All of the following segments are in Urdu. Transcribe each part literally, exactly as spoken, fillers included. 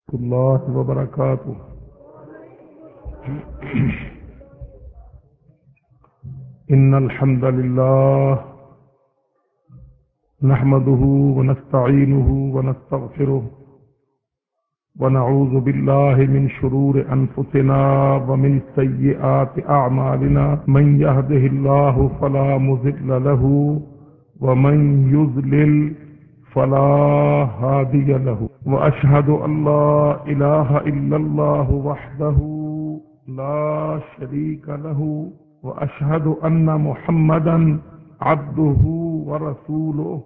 الله وبركاته. إن الحمد لله نحمده ونستعينه ونستغفره ونعوذ بالله من شرور أنفسنا ومن سيئات أعمالنا من يهده الله فلا مضل له ومن يضلل فلا هادي له وأشهد أن لا إله إلا الله وحده لا شريك له وأشهد أن محمدا عبده ورسوله.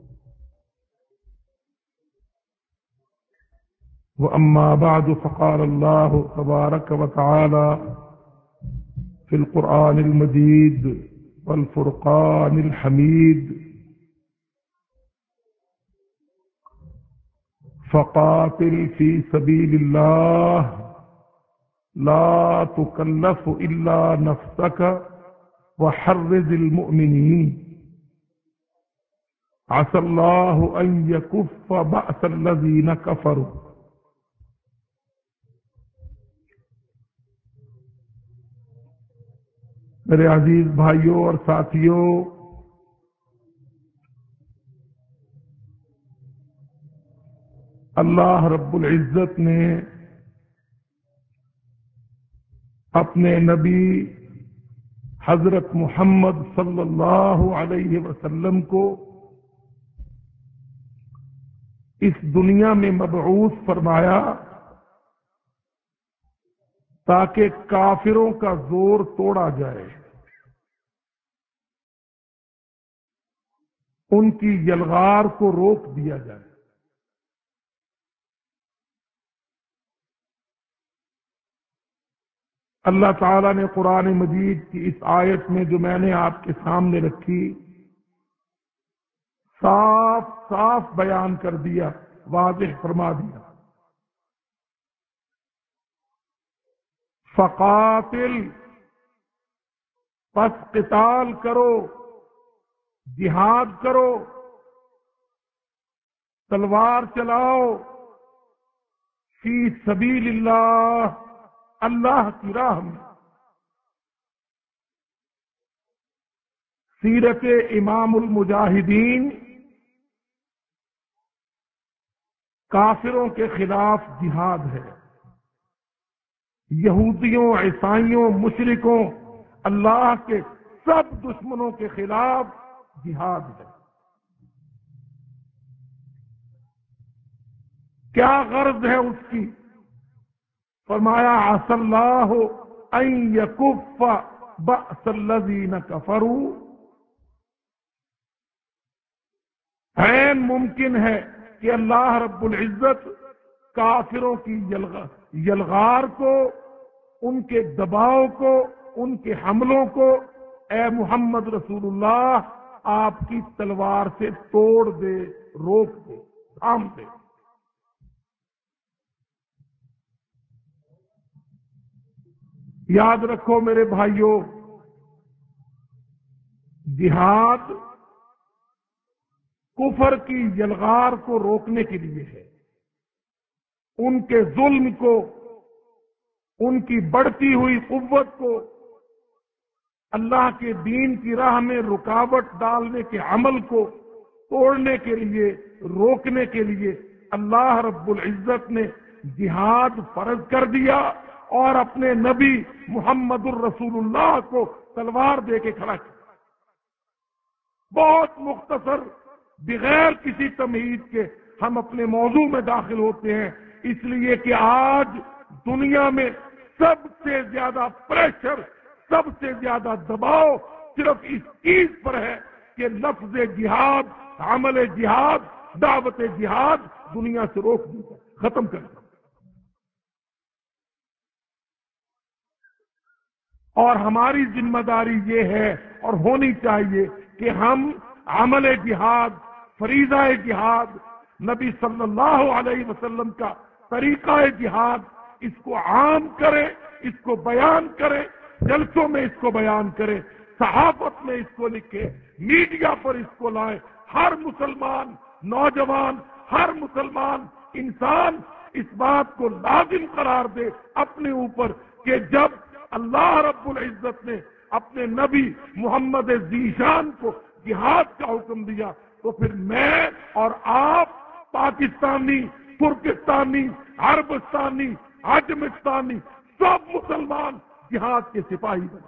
وأما بعد فقال الله تبارك وتعالى في القرآن المجيد والفرقان الحميد: فقاتل في سبيل الله لا تكلف إلا نفسك وحرز المؤمنين عسى الله أن يكف بأس الذين كفروا. میرے عزیز بھائیوں اور ساتھیوں، اللہ رب العزت نے اپنے نبی حضرت محمد صلی اللہ علیہ وسلم کو اس دنیا میں مبعوث فرمایا تاکہ کافروں کا زور توڑا جائے، ان کی یلغار کو روک دیا جائے۔ اللہ تعالیٰ نے قرآن مجید کی اس آیت میں جو میں نے آپ کے سامنے رکھی صاف صاف بیان کر دیا، واضح فرما دیا۔ فقاتل، پس قتال کرو، جہاد کرو، تلوار چلاؤ، فی سبیل اللہ، اللہ کی راہ میں۔ سیرت امام المجاہدین کافروں کے خلاف جہاد ہے، یہودیوں، عیسائیوں، مشرکوں، اللہ کے سب دشمنوں کے خلاف جہاد ہے۔ کیا غرض ہے اس کی؟ فرمایا عسى اللہ ان یکف بأس الذین کفروا، عین ممکن ہے کہ اللہ رب العزت کافروں کی یلغار کو، ان کے دباؤ کو، ان کے حملوں کو اے محمد رسول اللہ آپ کی تلوار سے توڑ دے، روک دے، تھام دے۔ یاد رکھو میرے بھائیوں، جہاد کفر کی یلغار کو روکنے کے لیے ہے، ان کے ظلم کو، ان کی بڑھتی ہوئی قوت کو، اللہ کے دین کی راہ میں رکاوٹ ڈالنے کے عمل کو توڑنے کے لیے، روکنے کے لیے اللہ رب العزت نے جہاد فرض کر دیا اور اپنے نبی محمد الرسول اللہ کو تلوار دے کے کھڑا کیا۔ بہت مختصر، بغیر کسی تمہید کے ہم اپنے موضوع میں داخل ہوتے ہیں، اس لیے کہ آج دنیا میں سب سے زیادہ پریشر، سب سے زیادہ دباؤ صرف اس چیز پر ہے کہ لفظ جہاد، عمل جہاد، دعوت جہاد دنیا سے روک دی جائے، ختم کر دیں۔ اور ہماری ذمہ داری یہ ہے اور ہونی چاہیے کہ ہم عمل جہاد، فریضہ جہاد، نبی صلی اللہ علیہ وسلم کا طریقہ جہاد، اس کو عام کریں، اس کو بیان کریں، جلسوں میں اس کو بیان کریں، صحافت میں اس کو لکھیں، میڈیا پر اس کو لائیں۔ ہر مسلمان نوجوان، ہر مسلمان انسان اس بات کو لازم قرار دے اپنے اوپر کہ جب اللہ رب العزت نے اپنے نبی محمد ذیشان کو جہاد کا حکم دیا تو پھر میں اور آپ پاکستانی، ترکستانی، عربستانی، عجمستانی سب مسلمان جہاد کے سپاہی بنے۔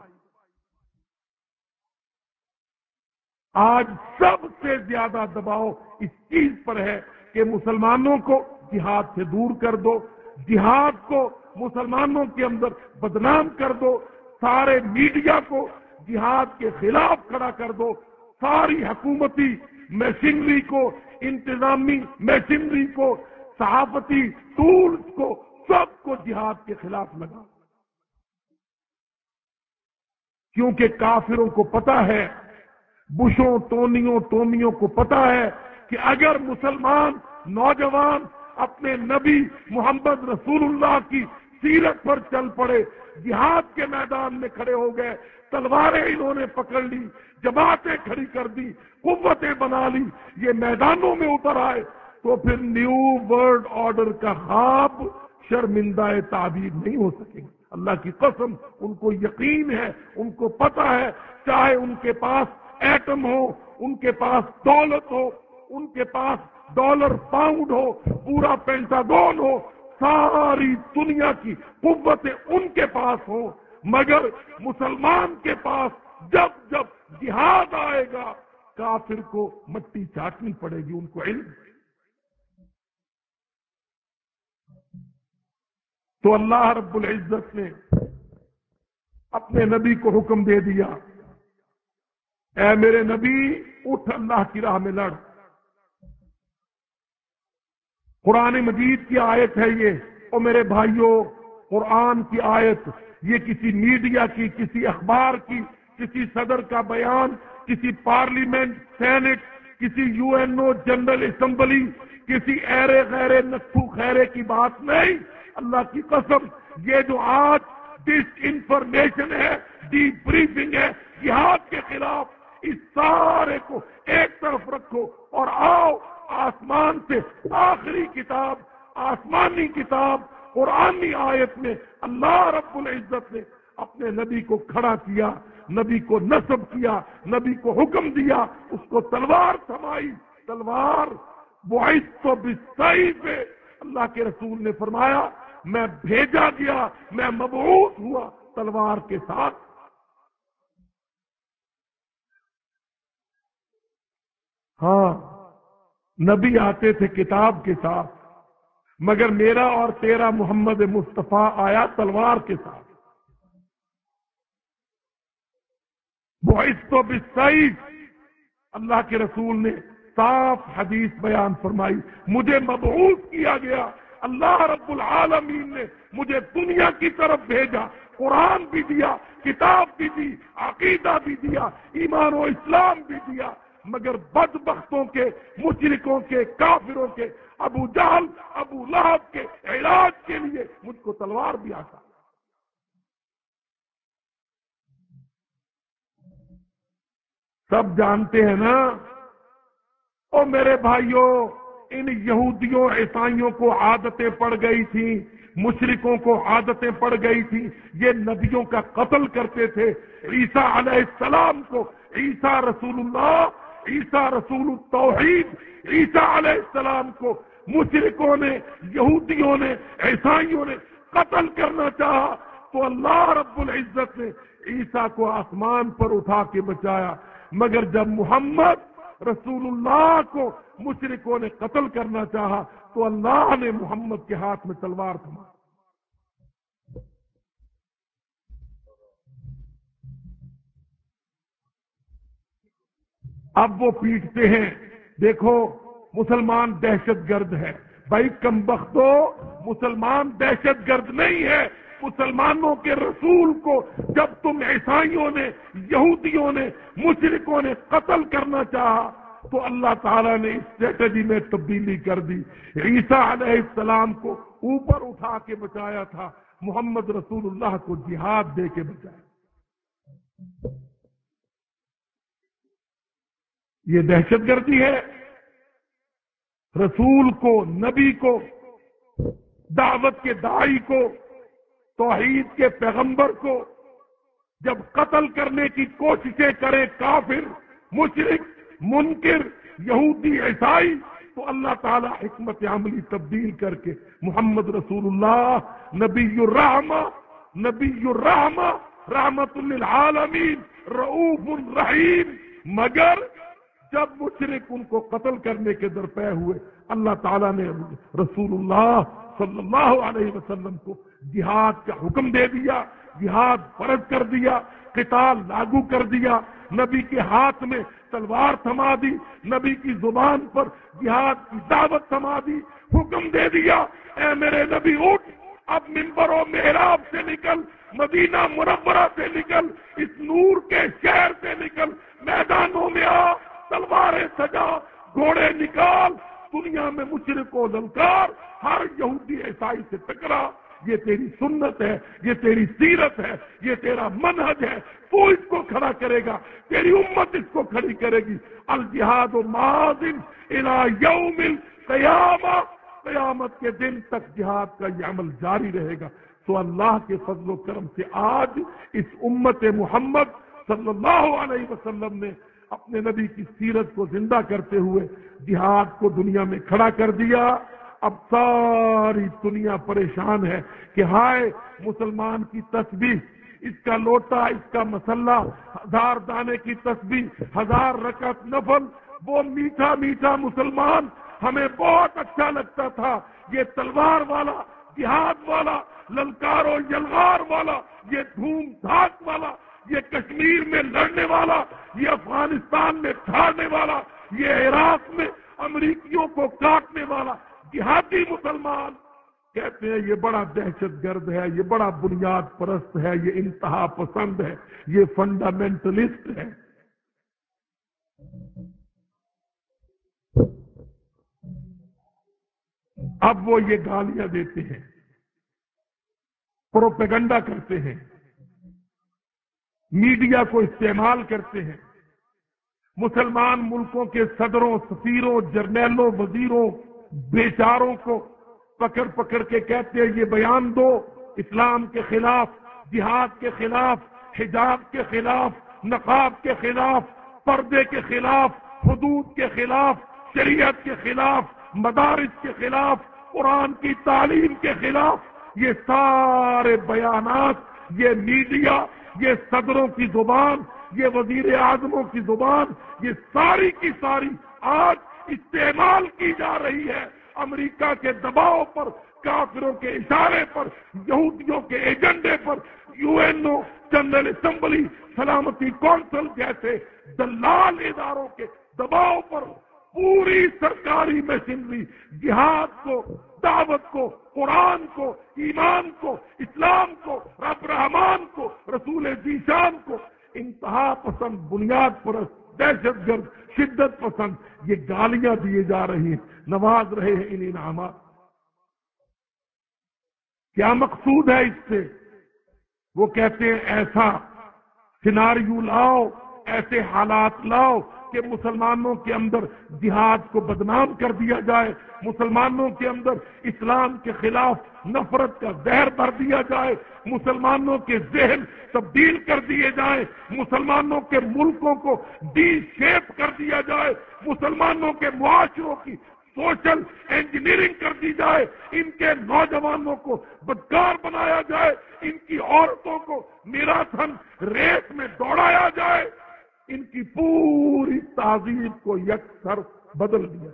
آج سب سے زیادہ دباؤ اس چیز پر ہے کہ مسلمانوں کو جہاد سے دور کر دو، جہاد کو مسلمانوں کے اندر بدنام کر دو، سارے میڈیا کو جہاد کے خلاف کھڑا کر دو، ساری حکومتی مشینری کو، انتظامی مشینری کو، صحافتی ٹولز کو، سب کو جہاد کے خلاف لگا، کیونکہ کافروں کو پتا ہے، بشوں ٹونیوں ٹومیوں کو پتا ہے کہ اگر مسلمان نوجوان اپنے نبی محمد رسول اللہ کی سیرت پر چل پڑے، جہاد کے میدان میں کھڑے ہو گئے، تلواریں انہوں نے پکڑ لی، جماعتیں کھڑی کر دی، قوتیں بنا لی، یہ میدانوں میں اتر آئے، تو پھر نیو ورلڈ آرڈر کا خواب شرمندہ تعبیر نہیں ہو سکے گا۔ اللہ کی قسم ان کو یقین ہے، ان کو پتا ہے، چاہے ان کے پاس ایٹم ہو، ان کے پاس دولت ہو، ان کے پاس ڈالر پاؤنڈ ہو، پورا پینٹاگون ہو، ساری دنیا کی قوتیں ان کے پاس ہوں، مگر مسلمان کے پاس جب جب جہاد آئے گا کافر کو مٹی چاٹنی پڑے گی، ان کو علم ہے۔ تو اللہ رب العزت نے اپنے نبی کو حکم دے دیا، اے میرے نبی اٹھ اللہ کی راہ میں لڑ۔ قرآن مجید کی آیت ہے یہ، اور میرے بھائیوں قرآن کی آیت یہ کسی میڈیا کی، کسی اخبار کی، کسی صدر کا بیان، کسی پارلیمنٹ، سینٹ، کسی U N O general assembly, کسی ایرے غیرے نسو خیرے کی بات نہیں۔ اللہ کی قسم یہ جو آج ڈس انفارمیشن ہے، ڈی بریفنگ ہے جہاد کے خلاف، اس سارے کو ایک طرف رکھو اور آؤ آسمان سے آخری کتاب، آسمانی کتاب قرآنی آیت میں اللہ رب العزت نے اپنے نبی کو کھڑا کیا، نبی کو نصب کیا، نبی کو حکم دیا، اس کو تلوار تھمائی، تلوار بعثت بالسیف، اللہ کے رسول نے فرمایا میں بھیجا گیا، میں مبعوث ہوا تلوار کے ساتھ۔ ہاں نبی آتے تھے کتاب کے ساتھ، مگر میرا اور تیرا محمد مصطفیٰ آیا تلوار کے ساتھ۔ بعثت بالسیف، اللہ کے رسول نے صاف حدیث بیان فرمائی، مجھے مبعوث کیا گیا، اللہ رب العالمین نے مجھے دنیا کی طرف بھیجا، قرآن بھی دیا، کتاب بھی دی، عقیدہ بھی دیا، ایمان و اسلام بھی دیا، مگر بدبختوں کے، مشرکوں کے، کافروں کے، ابو جہل، ابو لہب کے علاج کے لیے مجھ کو تلوار بھی آتا۔ سب جانتے ہیں نا، اور میرے بھائیوں ان یہودیوں عیسائیوں کو عادتیں پڑ گئی تھیں، مشرکوں کو عادتیں پڑ گئی تھیں، یہ نبیوں کا قتل کرتے تھے۔ عیسیٰ علیہ السلام کو، عیسیٰ رسول اللہ، عیسیٰ رسول التوحید، عیسیٰ علیہ السلام کو مشرکوں نے، یہودیوں نے، عیسائیوں نے قتل کرنا چاہا، تو اللہ رب العزت نے عیسیٰ کو آسمان پر اٹھا کے بچایا، مگر جب محمد رسول اللہ کو مشرکوں نے قتل کرنا چاہا تو اللہ نے محمد کے ہاتھ میں تلوار تھما۔ اب وہ پیٹتے ہیں، دیکھو مسلمان دہشت گرد ہے، بھائی کم بختو، مسلمان دہشت گرد نہیں ہے، مسلمانوں کے رسول کو جب تم عیسائیوں نے، یہودیوں نے، مشرکوں نے قتل کرنا چاہا تو اللہ تعالیٰ نے اسٹریٹجی میں تبدیلی کر دی، عیسیٰ علیہ السلام کو اوپر اٹھا کے بچایا تھا، محمد رسول اللہ کو جہاد دے کے بچایا۔ یہ دہشت گردی ہے، رسول کو، نبی کو دعوت کے داعی کو، توحید کے پیغمبر کو جب قتل کرنے کی کوششیں کرے کافر، مشرک، منکر، یہودی، عیسائی، تو اللہ تعالی حکمت عملی تبدیل کر کے محمد رسول اللہ نبی الرحمہ، نبی الرحمہ، رحمت للعالمین، رؤوف الرحیم، مگر جب مشرک ان کو قتل کرنے کے درپے ہوئے، اللہ تعالیٰ نے رسول اللہ صلی اللہ علیہ وسلم کو جہاد کا حکم دے دیا، جہاد فرض کر دیا، قتال لاگو کر دیا، نبی کے ہاتھ میں تلوار تھما دی، نبی کی زبان پر جہاد کی دعوت تھما دی، حکم دے دیا، اے میرے نبی اٹھ، اب منبر و محراب سے نکل، مدینہ منورہ سے نکل، اس نور کے شہر سے نکل، میدانوں میں آ، تلواریں سجا، گھوڑے نکال، دنیا میں مشرک و للکار، ہر یہودی عیسائی سے ٹکرا، یہ تیری سنت ہے، یہ تیری سیرت ہے، یہ تیرا منہج ہے، تو اس کو کھڑا کرے گا، تیری امت اس کو کھڑی کرے گی۔ الجہاد ماضٍ الی یوم القیامہ، قیامت کے دن تک جہاد کا یہ عمل جاری رہے گا۔ تو اللہ کے فضل و کرم سے آج اس امت محمد صلی اللہ علیہ وسلم نے اپنے نبی کی سیرت کو زندہ کرتے ہوئے جہاد کو دنیا میں کھڑا کر دیا۔ اب ساری دنیا پریشان ہے کہ ہائے مسلمان کی تسبیح، اس کا لوٹا، اس کا مسلح، ہزار دانے کی تسبیح، ہزار رکعت نفل، وہ میٹھا میٹھا مسلمان ہمیں بہت اچھا لگتا تھا، یہ تلوار والا، جہاد والا، للکار و یلغار والا، یہ دھوم دھاک والا، یہ کشمیر میں لڑنے والا، یہ افغانستان میں چھاڑنے والا، یہ عراق میں امریکیوں کو کاٹنے والا جہادی مسلمان، کہتے ہیں یہ بڑا دہشت گرد ہے، یہ بڑا بنیاد پرست ہے، یہ انتہا پسند ہے، یہ فنڈامنٹلسٹ ہے۔ اب وہ یہ گالیاں دیتے ہیں، پروپیگنڈا کرتے ہیں، میڈیا کو استعمال کرتے ہیں، مسلمان ملکوں کے صدروں، سفیروں، جرنیلوں، وزیروں، بیچاروں کو پکڑ پکڑ کے کہتے ہیں یہ بیان دو، اسلام کے خلاف، جہاد کے خلاف، حجاب کے خلاف، نقاب کے خلاف، پردے کے خلاف، حدود کے خلاف، شریعت کے خلاف، مدارس کے خلاف، قرآن کی تعلیم کے خلاف۔ یہ سارے بیانات، یہ میڈیا، یہ صدروں کی زبان، یہ وزیر اعظموں کی زبان، یہ ساری کی ساری آج استعمال کی جا رہی ہے امریکہ کے دباؤ پر، کافروں کے اشارے پر، یہودیوں کے ایجنڈے پر، U N O, general assembly, سلامتی کونسل جیسے دلال اداروں کے دباؤ پر پوری سرکاری مشینری جہاد کو، دعوت کو، قرآن کو، ایمان کو، اسلام کو، رب رحمان کو، رسول ذیشان کو انتہا پسند، بنیاد پرست، دہشت گرد، شدت پسند یہ گالیاں دیے جا رہی ہیں، نواز رہے ہیں ان انعامات۔ کیا مقصود ہے اس سے؟ وہ کہتے ہیں ایسا سیناریو لاؤ، ایسے حالات لاؤ کہ مسلمانوں کے اندر جہاد کو بدنام کر دیا جائے، مسلمانوں کے اندر اسلام کے خلاف نفرت کا زہر بھر دیا جائے، مسلمانوں کے ذہن تبدیل کر دیے جائیں، مسلمانوں کے ملکوں کو ڈی شیپ کر دیا جائے، مسلمانوں کے معاشروں کی سوشل انجینئرنگ کر دی جائے، ان کے نوجوانوں کو بدکار بنایا جائے، ان کی عورتوں کو میراتھن ریس میں دوڑایا جائے، ان کی پوری تہذیب کو یکسر بدل دیا۔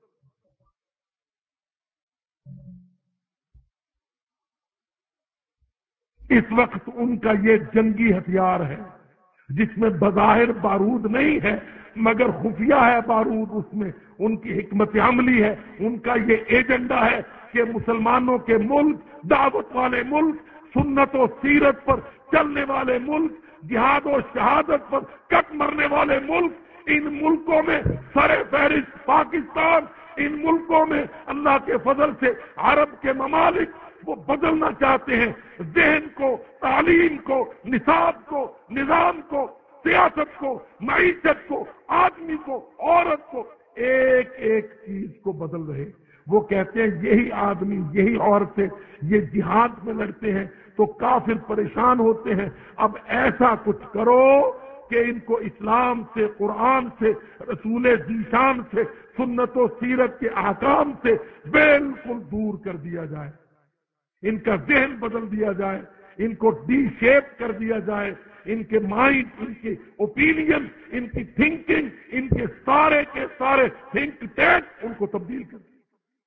اس وقت ان کا یہ جنگی ہتھیار ہے جس میں بظاہر بارود نہیں ہے مگر خفیہ ہے بارود، اس میں ان کی حکمت عملی ہے، ان کا یہ ایجنڈا ہے کہ مسلمانوں کے ملک، دعوت والے ملک، سنت و سیرت پر چلنے والے ملک، جہاد و شہادت پر کٹ مرنے والے ملک، ان ملکوں میں سر فہرست پاکستان، ان ملکوں میں اللہ کے فضل سے عرب کے ممالک وہ بدلنا چاہتے ہیں، ذہن کو، تعلیم کو، نصاب کو، نظام کو، سیاست کو، معیشت کو، آدمی کو، عورت کو، ایک ایک چیز کو بدل رہے۔ وہ کہتے ہیں یہی آدمی یہی عورتیں یہ جہاد میں لڑتے ہیں تو کافر پریشان ہوتے ہیں، اب ایسا کچھ کرو کہ ان کو اسلام سے، قرآن سے، رسول ذیشان سے، سنت و سیرت کے احکام سے بالکل دور کر دیا جائے، ان کا ذہن بدل دیا جائے، ان کو ڈی شیپ کر دیا جائے، ان کے مائنڈ، ان کے اوپینین، ان کی تھنکنگ، ان کے سارے کے سارے تھنک ٹینک ان کو تبدیل کر دیا۔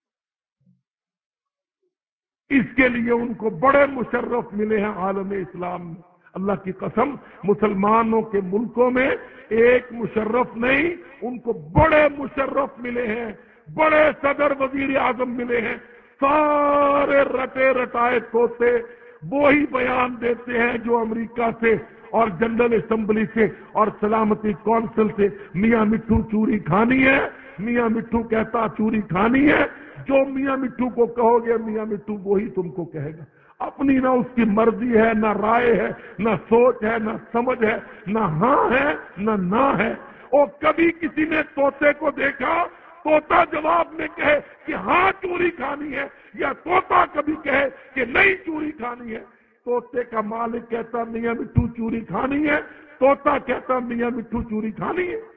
اس کے لیے ان کو بڑے مشرف ملے ہیں عالم اسلام میں، اللہ کی قسم مسلمانوں کے ملکوں میں ایک مشرف نہیں، ان کو بڑے مشرف ملے ہیں، بڑے صدر وزیر اعظم ملے ہیں، سارے رٹے رٹائے توتے وہی بیان دیتے ہیں جو امریکہ سے اور جنرل اسمبلی سے اور سلامتی کونسل سے میاں مٹھو چوری کھانی ہے، میاں مٹھو کہتا چوری کھانی ہے، جو میاں مٹھو کو کہو گے میاں مٹھو وہی تم کو کہے گا، اپنی نہ اس کی مرضی ہے، نہ رائے ہے، نہ سوچ ہے، نہ سمجھ ہے، نہ ہاں ہے نہ نہ ہے۔ اور کبھی کسی نے طوطے کو دیکھا طوطا جواب میں کہے کہ ہاں چوری کھانی ہے، یا طوطا کبھی کہے کہ نہیں چوری کھانی ہے؟ طوطے کا مالک کہتا میاں مٹھو چوری کھانی ہے، طوطا کہتا میاں مٹھو چوری کھانی ہے۔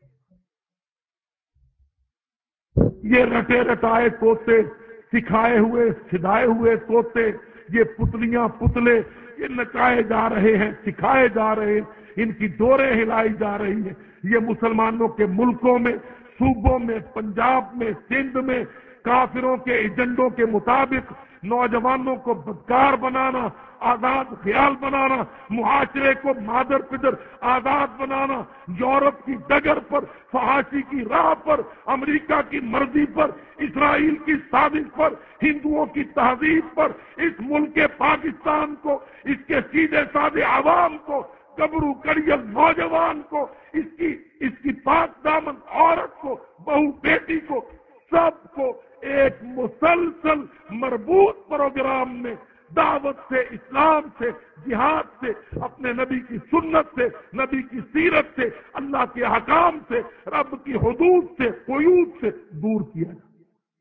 یہ رٹے رٹائے طوطے، سکھائے ہوئے سدھائے ہوئے طوطے، یہ پتلیاں پتلے یہ نچائے جا رہے ہیں، سکھائے جا رہے ہیں، ان کی ڈوریں ہلائی جا رہی ہیں۔ یہ مسلمانوں کے ملکوں میں، صوبوں میں، پنجاب میں، سندھ میں کافروں کے ایجنڈوں کے مطابق نوجوانوں کو بدکار بنانا، آزاد خیال بنانا، معاشرے کو مادر پدر آزاد بنانا، یورپ کی ڈگر پر، فحاشی کی راہ پر، امریکہ کی مرضی پر، اسرائیل کی سازش پر، ہندوؤں کی تہذیب پر، اس ملک پاکستان کو، اس کے سیدھے سادے عوام کو، گبرو کڑیل نوجوان کو، اس کی اس کی پاک دامن عورت کو، بہو بیٹی کو، سب کو ایک مسلسل مربوط پروگرام میں دعوت سے، اسلام سے، جہاد سے، اپنے نبی کی سنت سے، نبی کی سیرت سے، اللہ کے احکام سے، رب کی حدود سے، قیود سے دور کیا جائے۔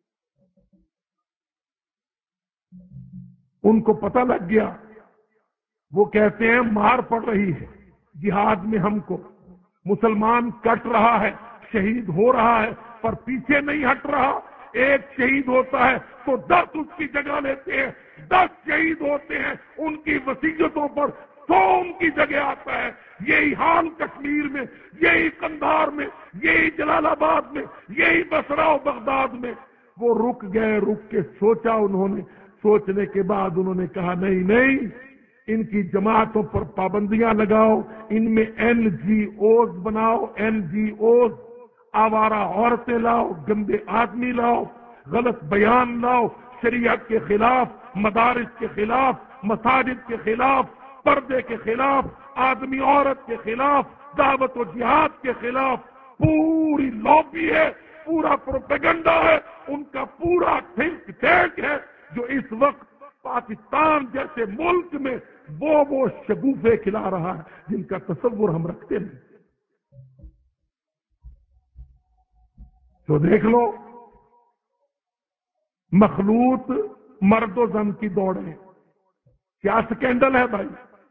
ان کو پتہ لگ گیا، وہ کہتے ہیں مار پڑ رہی ہے جہاد میں، ہم کو مسلمان کٹ رہا ہے، شہید ہو رہا ہے، پر پیچھے نہیں ہٹ رہا۔ ایک شہید ہوتا ہے تو دس اس کی جگہ لیتے ہیں، دس شہید ہوتے ہیں ان کی وصیتوں پر سو ان کی جگہ آتا ہے۔ یہی حال کشمیر میں، یہی قندھار میں، یہی جلال آباد میں، یہی بصرہ و بغداد میں۔ وہ رک گئے، رک کے سوچا انہوں نے، سوچنے کے بعد انہوں نے کہا نہیں نہیں، ان کی جماعتوں پر پابندیاں لگاؤ، ان میں این جی اوز بناؤ، این جی اوز، آوارہ عورتیں لاؤ، گندے آدمی لاؤ، غلط بیان لاؤ، شریعت کے خلاف، مدارس کے خلاف، مساجد کے خلاف، پردے کے خلاف، آدمی عورت کے خلاف، دعوت و جہاد کے خلاف، پوری لابی ہے، پورا پروپیگنڈا ہے، ان کا پورا تھنک ٹینک ہے جو اس وقت پاکستان جیسے ملک میں وہ وہ شگوفے کھلا رہا ہے جن کا تصور ہم رکھتے نہیں۔ تو دیکھ لو، مخلوط مرد و زن کی دوڑیں، کیا سکینڈل ہے بھائی؟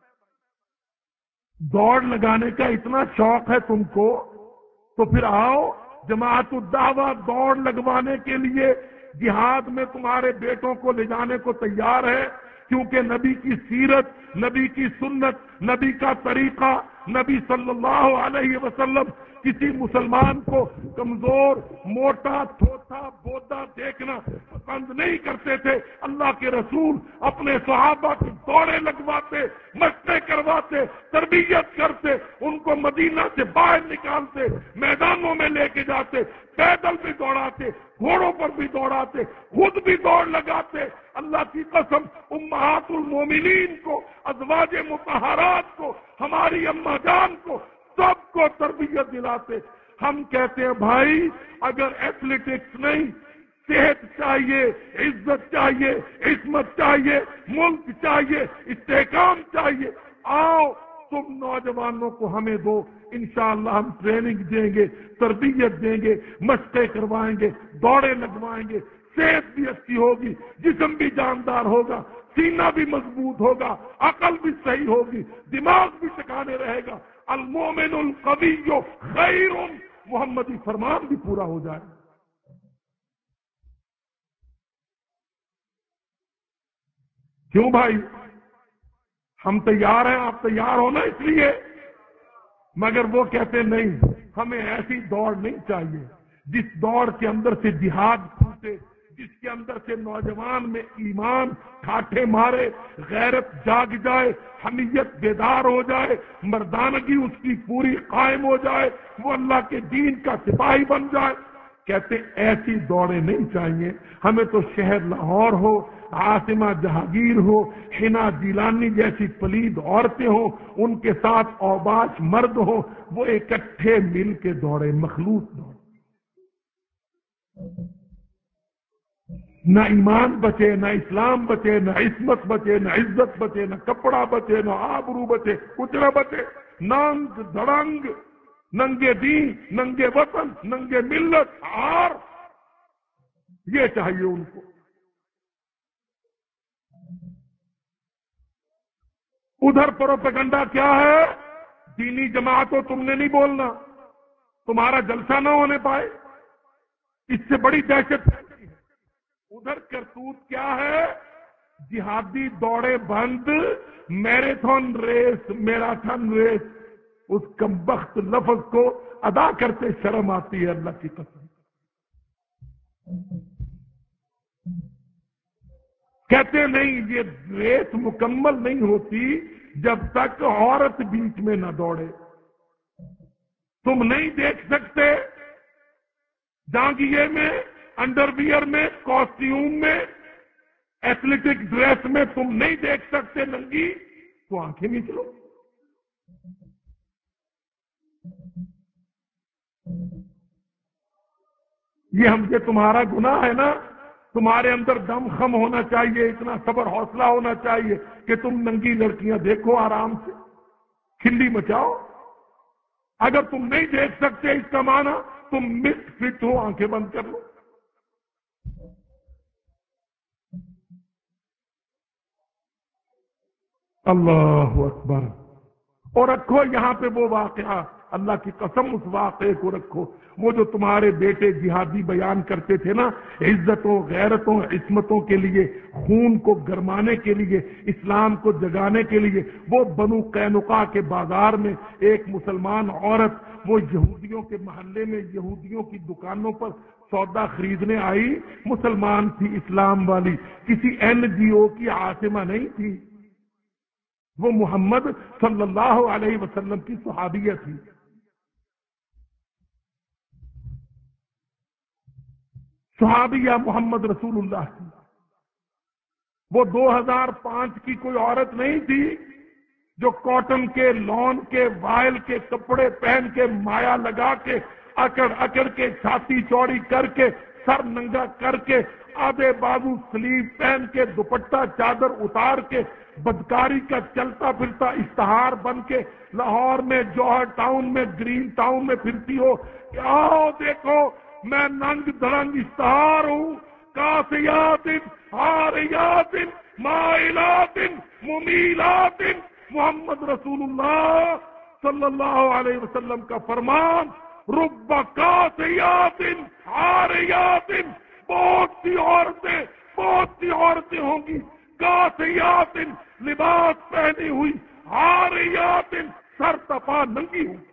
دوڑ لگانے کا اتنا شوق ہے تم کو تو پھر آؤ، جماعت الدعوہ دوڑ لگوانے کے لیے جہاد میں تمہارے بیٹوں کو لے جانے کو تیار ہے، کیونکہ نبی کی سیرت، نبی کی سنت، نبی کا طریقہ، نبی صلی اللہ علیہ وسلم کسی مسلمان کو کمزور، موٹا، تھوتھا، بودا دیکھنا پسند نہیں کرتے تھے۔ اللہ کے رسول اپنے صحابہ کی دوڑیں لگواتے، مشقیں کرواتے، تربیت کرتے، ان کو مدینہ سے باہر نکالتے، میدانوں میں لے کے جاتے، پیدل بھی دوڑاتے، گھوڑوں پر بھی دوڑاتے، خود بھی دوڑ لگاتے۔ اللہ کی قسم امہات المومنین کو، ازواج مطہرات کو، ہماری اماں جان کو، سب کو تربیت دلاتے۔ ہم کہتے ہیں بھائی اگر ایتھلیٹکس نہیں، صحت چاہیے، عزت چاہیے، عصمت چاہیے، ملک چاہیے، استحکام چاہیے، آؤ تم نوجوانوں کو ہمیں دو، انشاءاللہ ہم ٹریننگ دیں گے، تربیت دیں گے، مشقیں کروائیں گے، دوڑیں لگوائیں گے، صحت بھی اچھی ہوگی، جسم بھی جاندار ہوگا، سینہ بھی مضبوط ہوگا، عقل بھی صحیح ہوگی، دماغ بھی ٹھکانے رہے گا۔ المومن القوی خیر، محمدی فرمان بھی پورا ہو جائے۔ کیوں بھائی؟ ہم تیار ہیں، آپ تیار ہونا اس لیے، مگر وہ کہتے نہیں، ہمیں ایسی دوڑ نہیں چاہیے جس دوڑ کے اندر سے جہاد پھوٹے، جس کے اندر سے نوجوان میں ایمان ٹھاٹھے مارے، غیرت جاگ جائے، حمیت بیدار ہو جائے، مردانگی اس کی پوری قائم ہو جائے، وہ اللہ کے دین کا سپاہی بن جائے۔ کہتے ایسی دوڑیں نہیں چاہیے، ہمیں تو شہر لاہور ہو، عاصمہ جہانگیر ہو، حنا جیلانی جیسی پلید عورتیں ہوں، ان کے ساتھ اوباش مرد ہوں، وہ اکٹھے مل کے دوڑے، مخلوط دوڑے۔ نہ ایمان بچے، نہ اسلام بچے، نہ عصمت بچے، نہ عزت بچے، نہ کپڑا بچے، نہ آبرو بچے، کچھ نہ بچے۔ ننگ دھڑنگ، ننگے دین، ننگے وطن، ننگے ملت، اور یہ چاہیے ان کو۔ ادھر پروپیگنڈا کیا ہے؟ دینی جماعتوں تم نے نہیں بولنا، تمہارا جلسہ نہ ہونے پائے، اس سے بڑی دہشت پھیلتی ہے۔ ادھر کرتوت کیا ہے؟ جہادی دوڑے بند، میراتھن ریس، میراتھن ریس، اس کمبخت لفظ کو ادا کرتے شرم آتی ہے اللہ کی قسم۔ کہتے نہیں، یہ ریس مکمل نہیں ہوتی جب تک عورت بیچ میں نہ دوڑے۔ تم نہیں دیکھ سکتے جانگیے میں، انڈر ویئر میں، کاسٹیوم میں، ایتھلیٹک ڈریس میں تم نہیں دیکھ سکتے ننگی، تو آنکھیں میچ لو۔ یہ ہم سے تمہارا گناہ ہے نا، تمہارے اندر دم خم ہونا چاہیے، اتنا صبر حوصلہ ہونا چاہیے کہ تم ننگی لڑکیاں دیکھو، آرام سے کھلی مچاؤ۔ اگر تم نہیں دیکھ سکتے اس کا معنی تم مس فٹ ہو، آنکھیں بند کر لو۔ اللہ اکبر۔ اور رکھو یہاں پہ وہ واقعہ، اللہ کی قسم اس واقعے کو رکھو، وہ جو تمہارے بیٹے جہادی بیان کرتے تھے نا، عزتوں، غیرتوں، عصمتوں کے لیے، خون کو گرمانے کے لیے، اسلام کو جگانے کے لیے، وہ بنو قینقاع کے بازار میں ایک مسلمان عورت، وہ یہودیوں کے محلے میں یہودیوں کی دکانوں پر سودا خریدنے آئی، مسلمان تھی، اسلام والی، کسی این جی او کی عاصمہ نہیں تھی، وہ محمد صلی اللہ علیہ وسلم کی صحابیہ تھی۔ صحابیہ محمد رسول اللہ کی، وہ دو ہزار پانچ کی کوئی عورت نہیں تھی جو کاٹن کے، لون کے، وائل کے کپڑے پہن کے، مایا لگا کے، اکڑ اکڑ کے، چھاتی چوڑی کر کے، سر ننگا کر کے، آدھے بازو سلیو پہن کے، دوپٹہ چادر اتار کے، بدکاری کا چلتا پھرتا اشتہار بن کے لاہور میں، جوہر ٹاؤن میں، گرین ٹاؤن میں پھرتی ہو کہ آؤ دیکھو میں ننگ دھڑنگ اشتہار ہوں، کاسیات عاریات مائلات ممیلات۔ محمد رسول اللہ صلی اللہ علیہ وسلم کا فرمان، رب کاسیات عاریات، بہت سی عورتیں، بہت سی عورتیں ہوں گی، کاسیات لباس پہنی ہوئی، عاریات سر تپا ننگی ہوں،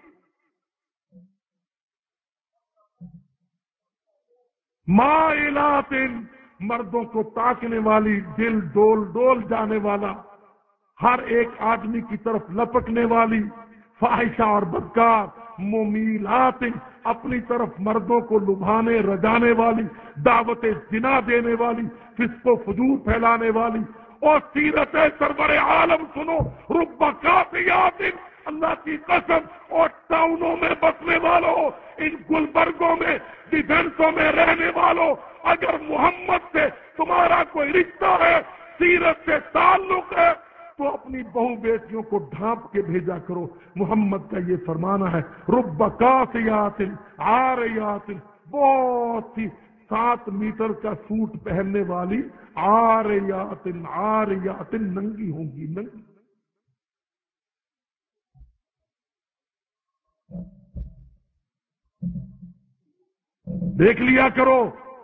مائلات مردوں کو تاکنے والی، دل ڈول ڈول جانے والا، ہر ایک آدمی کی طرف لپکنے والی، فاحشہ اور بدکار، ممیلات اپنی طرف مردوں کو لبھانے رجانے والی، دعوت زنا دینے والی، فسق و فجور پھیلانے والی۔ اور سیرت سرور عالم سنو، رب کاسیات، اللہ کی قسم، اور ٹاؤنوں میں بسنے والوں، ان گلبرگوں میں، ڈیفینسوں میں رہنے والوں، اگر محمد سے تمہارا کوئی رشتہ ہے، سیرت سے تعلق ہے، تو اپنی بہو بیٹیوں کو ڈھانپ کے بھیجا کرو۔ محمد کا یہ فرمانا ہے، رب کاسیات عاریات، بہت سی سات میٹر کا سوٹ پہننے والی عاریات عاریات ننگی ہوں گی، ننگی۔ دیکھ لیا کرو،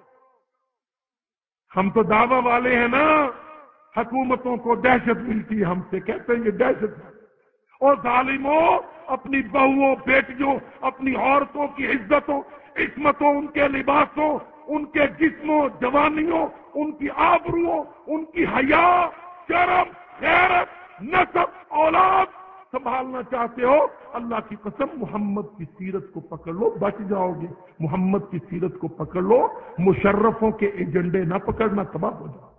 ہم تو دعوی والے ہیں نا، حکومتوں کو دہشت ملتی ہے ہم سے، کہتے ہیں یہ دہشت ہے۔ اور ظالموں، اپنی بہوؤں بیٹیوں، اپنی عورتوں کی عزتوں عصمتوں، ان کے لباسوں، ان کے جسموں جوانیوں، ان کی آبروؤں، ان کی حیا، شرم، غیرت، نسب، اولاد سنبھالنا چاہتے ہو، اللہ کی قسم محمد کی سیرت کو پکڑ لو، بچ جاؤ گے۔ محمد کی سیرت کو پکڑ لو، مشرفوں کے ایجنڈے نہ پکڑنا، تباہ ہو جاؤ۔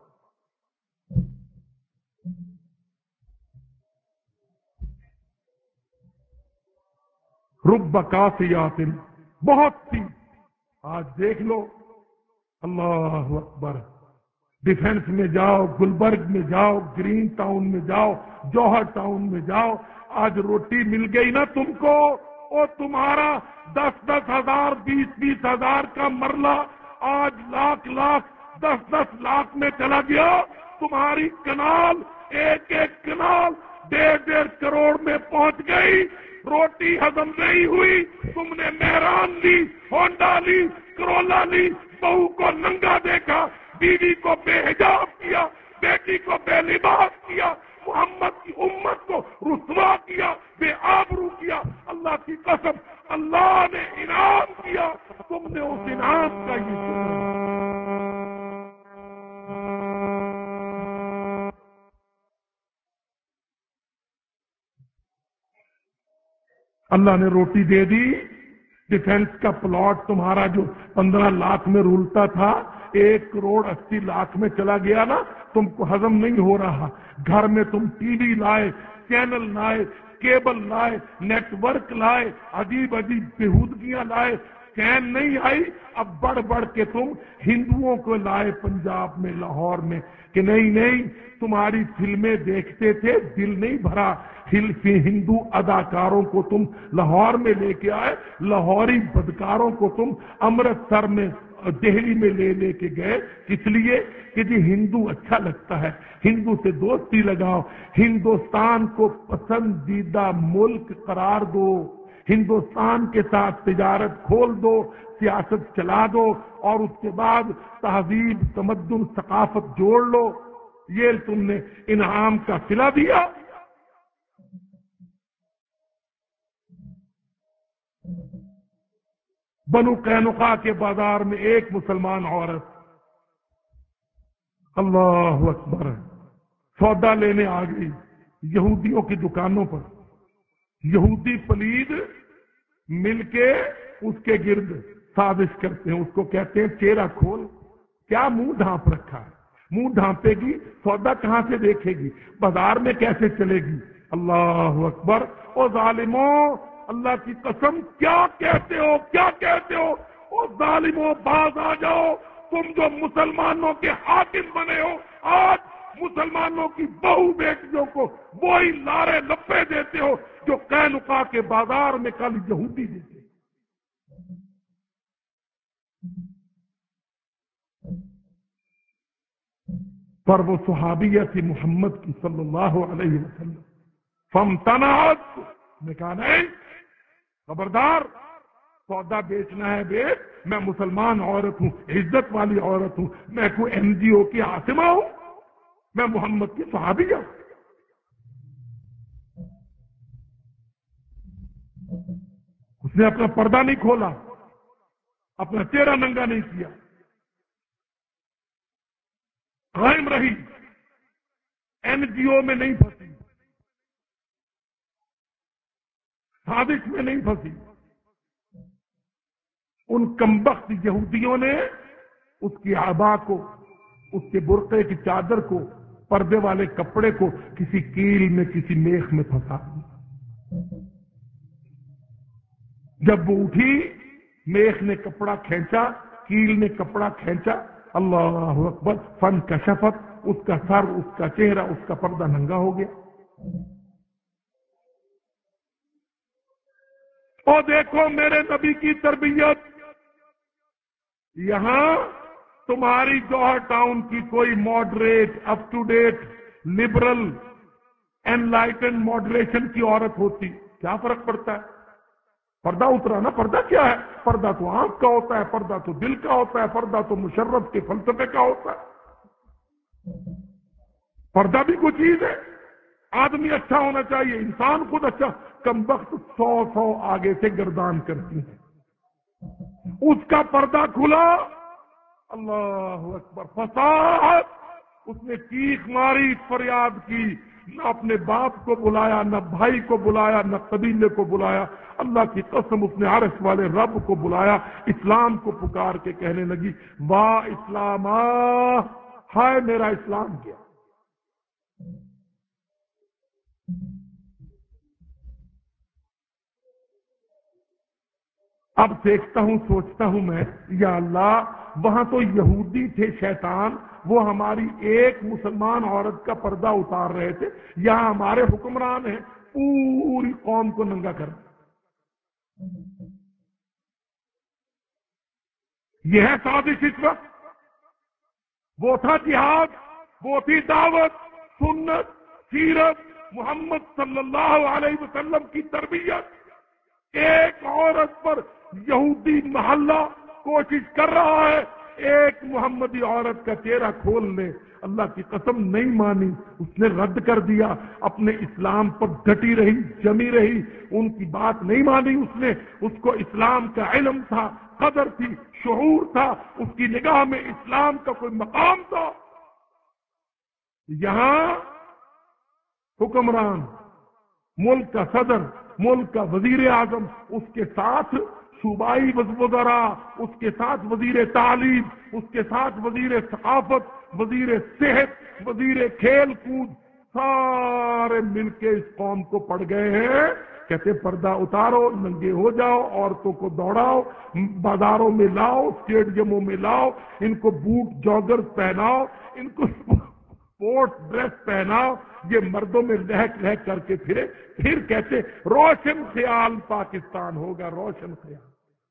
رب کاسیات، بہت سی، آج دیکھ لو، اللہ اکبر، ڈیفنس میں جاؤ، گلبرگ میں جاؤ، گرین ٹاؤن میں جاؤ، جوہر ٹاؤن میں جاؤ، آج روٹی مل گئی نا تم کو، اور تمہارا دس دس ہزار بیس بیس ہزار کا مرلہ آج لاکھ لاکھ دس دس لاکھ میں چلا گیا، تمہاری کنال ایک ایک کنال ڈیڑھ ڈیڑھ کروڑ میں پہنچ گئی، روٹی ہضم نہیں ہوئی، تم نے مہران لی، ہونڈا لی، کرولا لی، بہو کو ننگا دیکھا، بیوی کو بے حجاب کیا، بیٹی کو بے لباس کیا، محمد کی امت کو رسوا کیا، بے آبرو کیا۔ اللہ کی قسم، اللہ نے انعام کیا، تم نے اس انعام کا یہ شکر۔ اللہ نے روٹی دے دی، ڈیفنس کا پلاٹ تمہارا جو پندرہ لاکھ میں رولتا تھا، ایک کروڑ اسی لاکھ میں چلا گیا نا، تم کو ہضم نہیں ہو رہا۔ گھر میں تم ٹی وی لائے، چینل لائے، کیبل لائے، نیٹ ورک لائے، عجیب عجیب بےہودگیاں لائے، چین نہیں آئی، اب بڑھ بڑھ کے تم ہندوؤں کو لائے پنجاب میں، لاہور میں، کہ نہیں نہیں تمہاری فلمیں دیکھتے تھے، دل نہیں بھرا، ہندو اداکاروں کو تم لاہور میں لے کے آئے، لاہوری بدکاروں کو تم امرتسر میں دہلی میں لے لے کے گئے، اس لیے کہ جی ہندو اچھا لگتا ہے، ہندو سے دوستی لگاؤ، ہندوستان کو پسندیدہ ملک قرار دو، ہندوستان کے ساتھ تجارت کھول دو، سیاست چلا دو، اور اس کے بعد تہذیب، تمدن، ثقافت جوڑ لو۔ یہ تم نے انعام کا صلہ دیا۔ بنو قینقاع کے بازار میں ایک مسلمان عورت، اللہ اکبر، سودا لینے آ گئی یہودیوں کی دکانوں پر، یہودی پلید مل کے اس کے گرد سازش کرتے ہیں، اس کو کہتے ہیں چہرہ کھول، کیا منہ ڈھانپ رکھا ہے، منہ ڈھانپے گی، سودا کہاں سے دیکھے گی، بازار میں کیسے چلے گی، اللہ اکبر۔ او ظالموں، اللہ کی قسم، کیا کہتے ہو، کیا کہتے ہو، او ظالموں، باز آ جاؤ، تم جو مسلمانوں کے حاکم بنے ہو، آج مسلمانوں کی بہو بیٹیوں کو وہی لارے لپے دیتے ہو جو قینقاع کے بازار میں کل یہودی دیتے۔ پر وہ صحابیہ تھی محمد کی صلی اللہ علیہ وسلم، فامتنعت، نے کہا نہیں، خبردار، سودا بیچنا ہے بیچ، میں مسلمان عورت ہوں، عزت والی عورت ہوں، میں کوئی این جی او کی عاصمہ ہوں، میں محمد کی صحابیہ ہوں۔ اس نے اپنا پردہ نہیں کھولا، اپنا چہرہ ننگا نہیں کیا، قائم رہی، این جی او میں نہیں پھنسی، سازش میں نہیں پھنسی۔ ان کمبخت یہودیوں نے اس کی عبا کو، اس کے برقعے کی چادر کو، پردے والے کپڑے کو کسی کیل میں، کسی میخ میں پھنسا دیا۔ جب وہ اٹھی، میخ نے کپڑا کھینچا، کیل نے کپڑا کھینچا، اللہ اکبر، فن کشفت، اس کا سر، اس کا چہرہ، اس کا پردہ ننگا ہو گیا۔ اور دیکھو میرے نبی کی تربیت، یہاں تمہاری جوہر ٹاؤن کی کوئی moderate up to date liberal enlighten moderation کی عورت ہوتی، کیا فرق پڑتا ہے؟ پردہ اترا نا، پردہ کیا ہے؟ پردہ تو آنکھ کا ہوتا ہے، پردہ تو دل کا ہوتا ہے، پردہ تو مشرف کے فلسفے کا ہوتا ہے۔ پردہ بھی کوئی چیز ہے؟ آدمی اچھا ہونا چاہیے، انسان خود اچھا، کم وقت سو سو آگے سے گردان کرتی ہے، اس کا پردہ کھلا، اللہ اکبر، فساد، اس نے چیخ ماری، فریاد کی، نہ اپنے باپ کو بلایا، نہ بھائی کو بلایا، نہ قبیلے کو بلایا، اللہ کی قسم اس نے عرش والے رب کو بلایا، اسلام کو پکار کے کہنے لگی، واہ اسلام، ہائے میرا اسلام کیا۔ اب دیکھتا ہوں، سوچتا ہوں میں، یا اللہ، وہاں تو یہودی تھے شیطان، وہ ہماری ایک مسلمان عورت کا پردہ اتار رہے تھے، یہاں ہمارے حکمران ہیں پوری قوم کو ننگا کر دیا۔ یہ ہے سازش اس وقت، وہ تھا جہاد، وہ تھی دعوت، سنت، سیرت، محمد صلی اللہ علیہ وسلم کی تربیت۔ ایک عورت پر یہودی محلہ کوشش کر رہا ہے ایک محمدی عورت کا چہرہ کھول لے، اللہ کی قسم نہیں مانی، اس نے رد کر دیا، اپنے اسلام پر ڈٹی رہی، جمی رہی، ان کی بات نہیں مانی اس نے، اس کو اسلام کا علم تھا، قدر تھی، شعور تھا، اس کی نگاہ میں اسلام کا کوئی مقام تھا۔ یہاں حکمران، ملک کا صدر، ملک کا وزیر اعظم، اس کے ساتھ صوبائی وزراء، اس کے ساتھ وزیر تعلیم، اس کے ساتھ وزیر ثقافت، وزیر صحت، وزیر کھیل کود، سارے مل کے اس قوم کو پڑ گئے ہیں، کہتے پردہ اتارو، ننگے ہو جاؤ، عورتوں کو دوڑاؤ، بازاروں میں لاؤ، اسٹیڈیموں میں لاؤ، ان کو بوٹ جاگر پہناؤ، ان کو اسپورٹس ڈریس پہناؤ، یہ مردوں میں لہک لہک کر کے پھرے، پھر کہتے روشن خیال پاکستان ہوگا، روشن خیال۔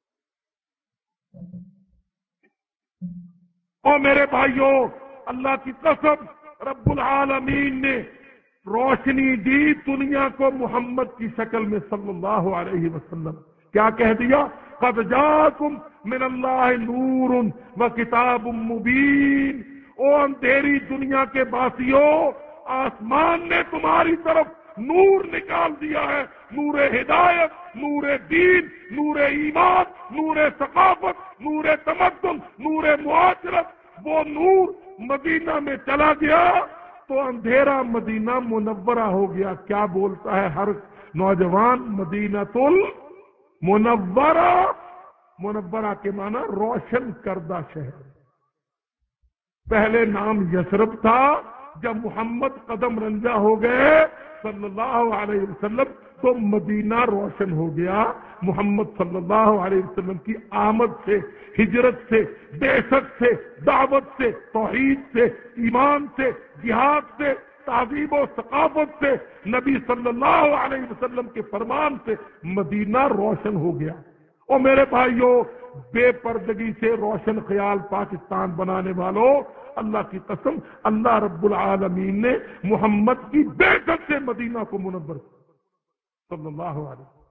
اور میرے بھائیوں، اللہ کی قسم، رب العالمین نے روشنی دی دنیا کو محمد کی شکل میں صلی اللہ علیہ وسلم۔ کیا کہہ دیا؟ قد جاءکم من اللہ نور و کتاب مبین۔ او اندھیری دنیا کے باسیوں، آسمان نے تمہاری طرف نور نکال دیا ہے، نور ہدایت، نور دین، نور ایمان، نور ثقافت، نور تمدن، نور معاشرت۔ وہ نور مدینہ میں چلا گیا تو اندھیرا مدینہ منورہ ہو گیا۔ کیا بولتا ہے ہر نوجوان؟ مدینہ المنورہ، منورہ کے معنی روشن کردہ شہر۔ پہلے نام یثرب تھا، جب محمد قدم رنجا ہو گئے صلی اللہ علیہ وسلم تو مدینہ روشن ہو گیا۔ محمد صلی اللہ علیہ وسلم کی آمد سے، ہجرت سے، بعثت سے، دعوت سے، توحید سے، ایمان سے، جہاد سے، تہذیب و ثقافت سے، نبی صلی اللہ علیہ وسلم کے فرمان سے مدینہ روشن ہو گیا۔ اور میرے بھائیوں، بے پردگی سے روشن خیال پاکستان بنانے والوں، اللہ کی قسم، اللہ رب العالمین نے محمد کی بعثت سے مدینہ کو منور کیا صلی اللہ علیہ وسلم۔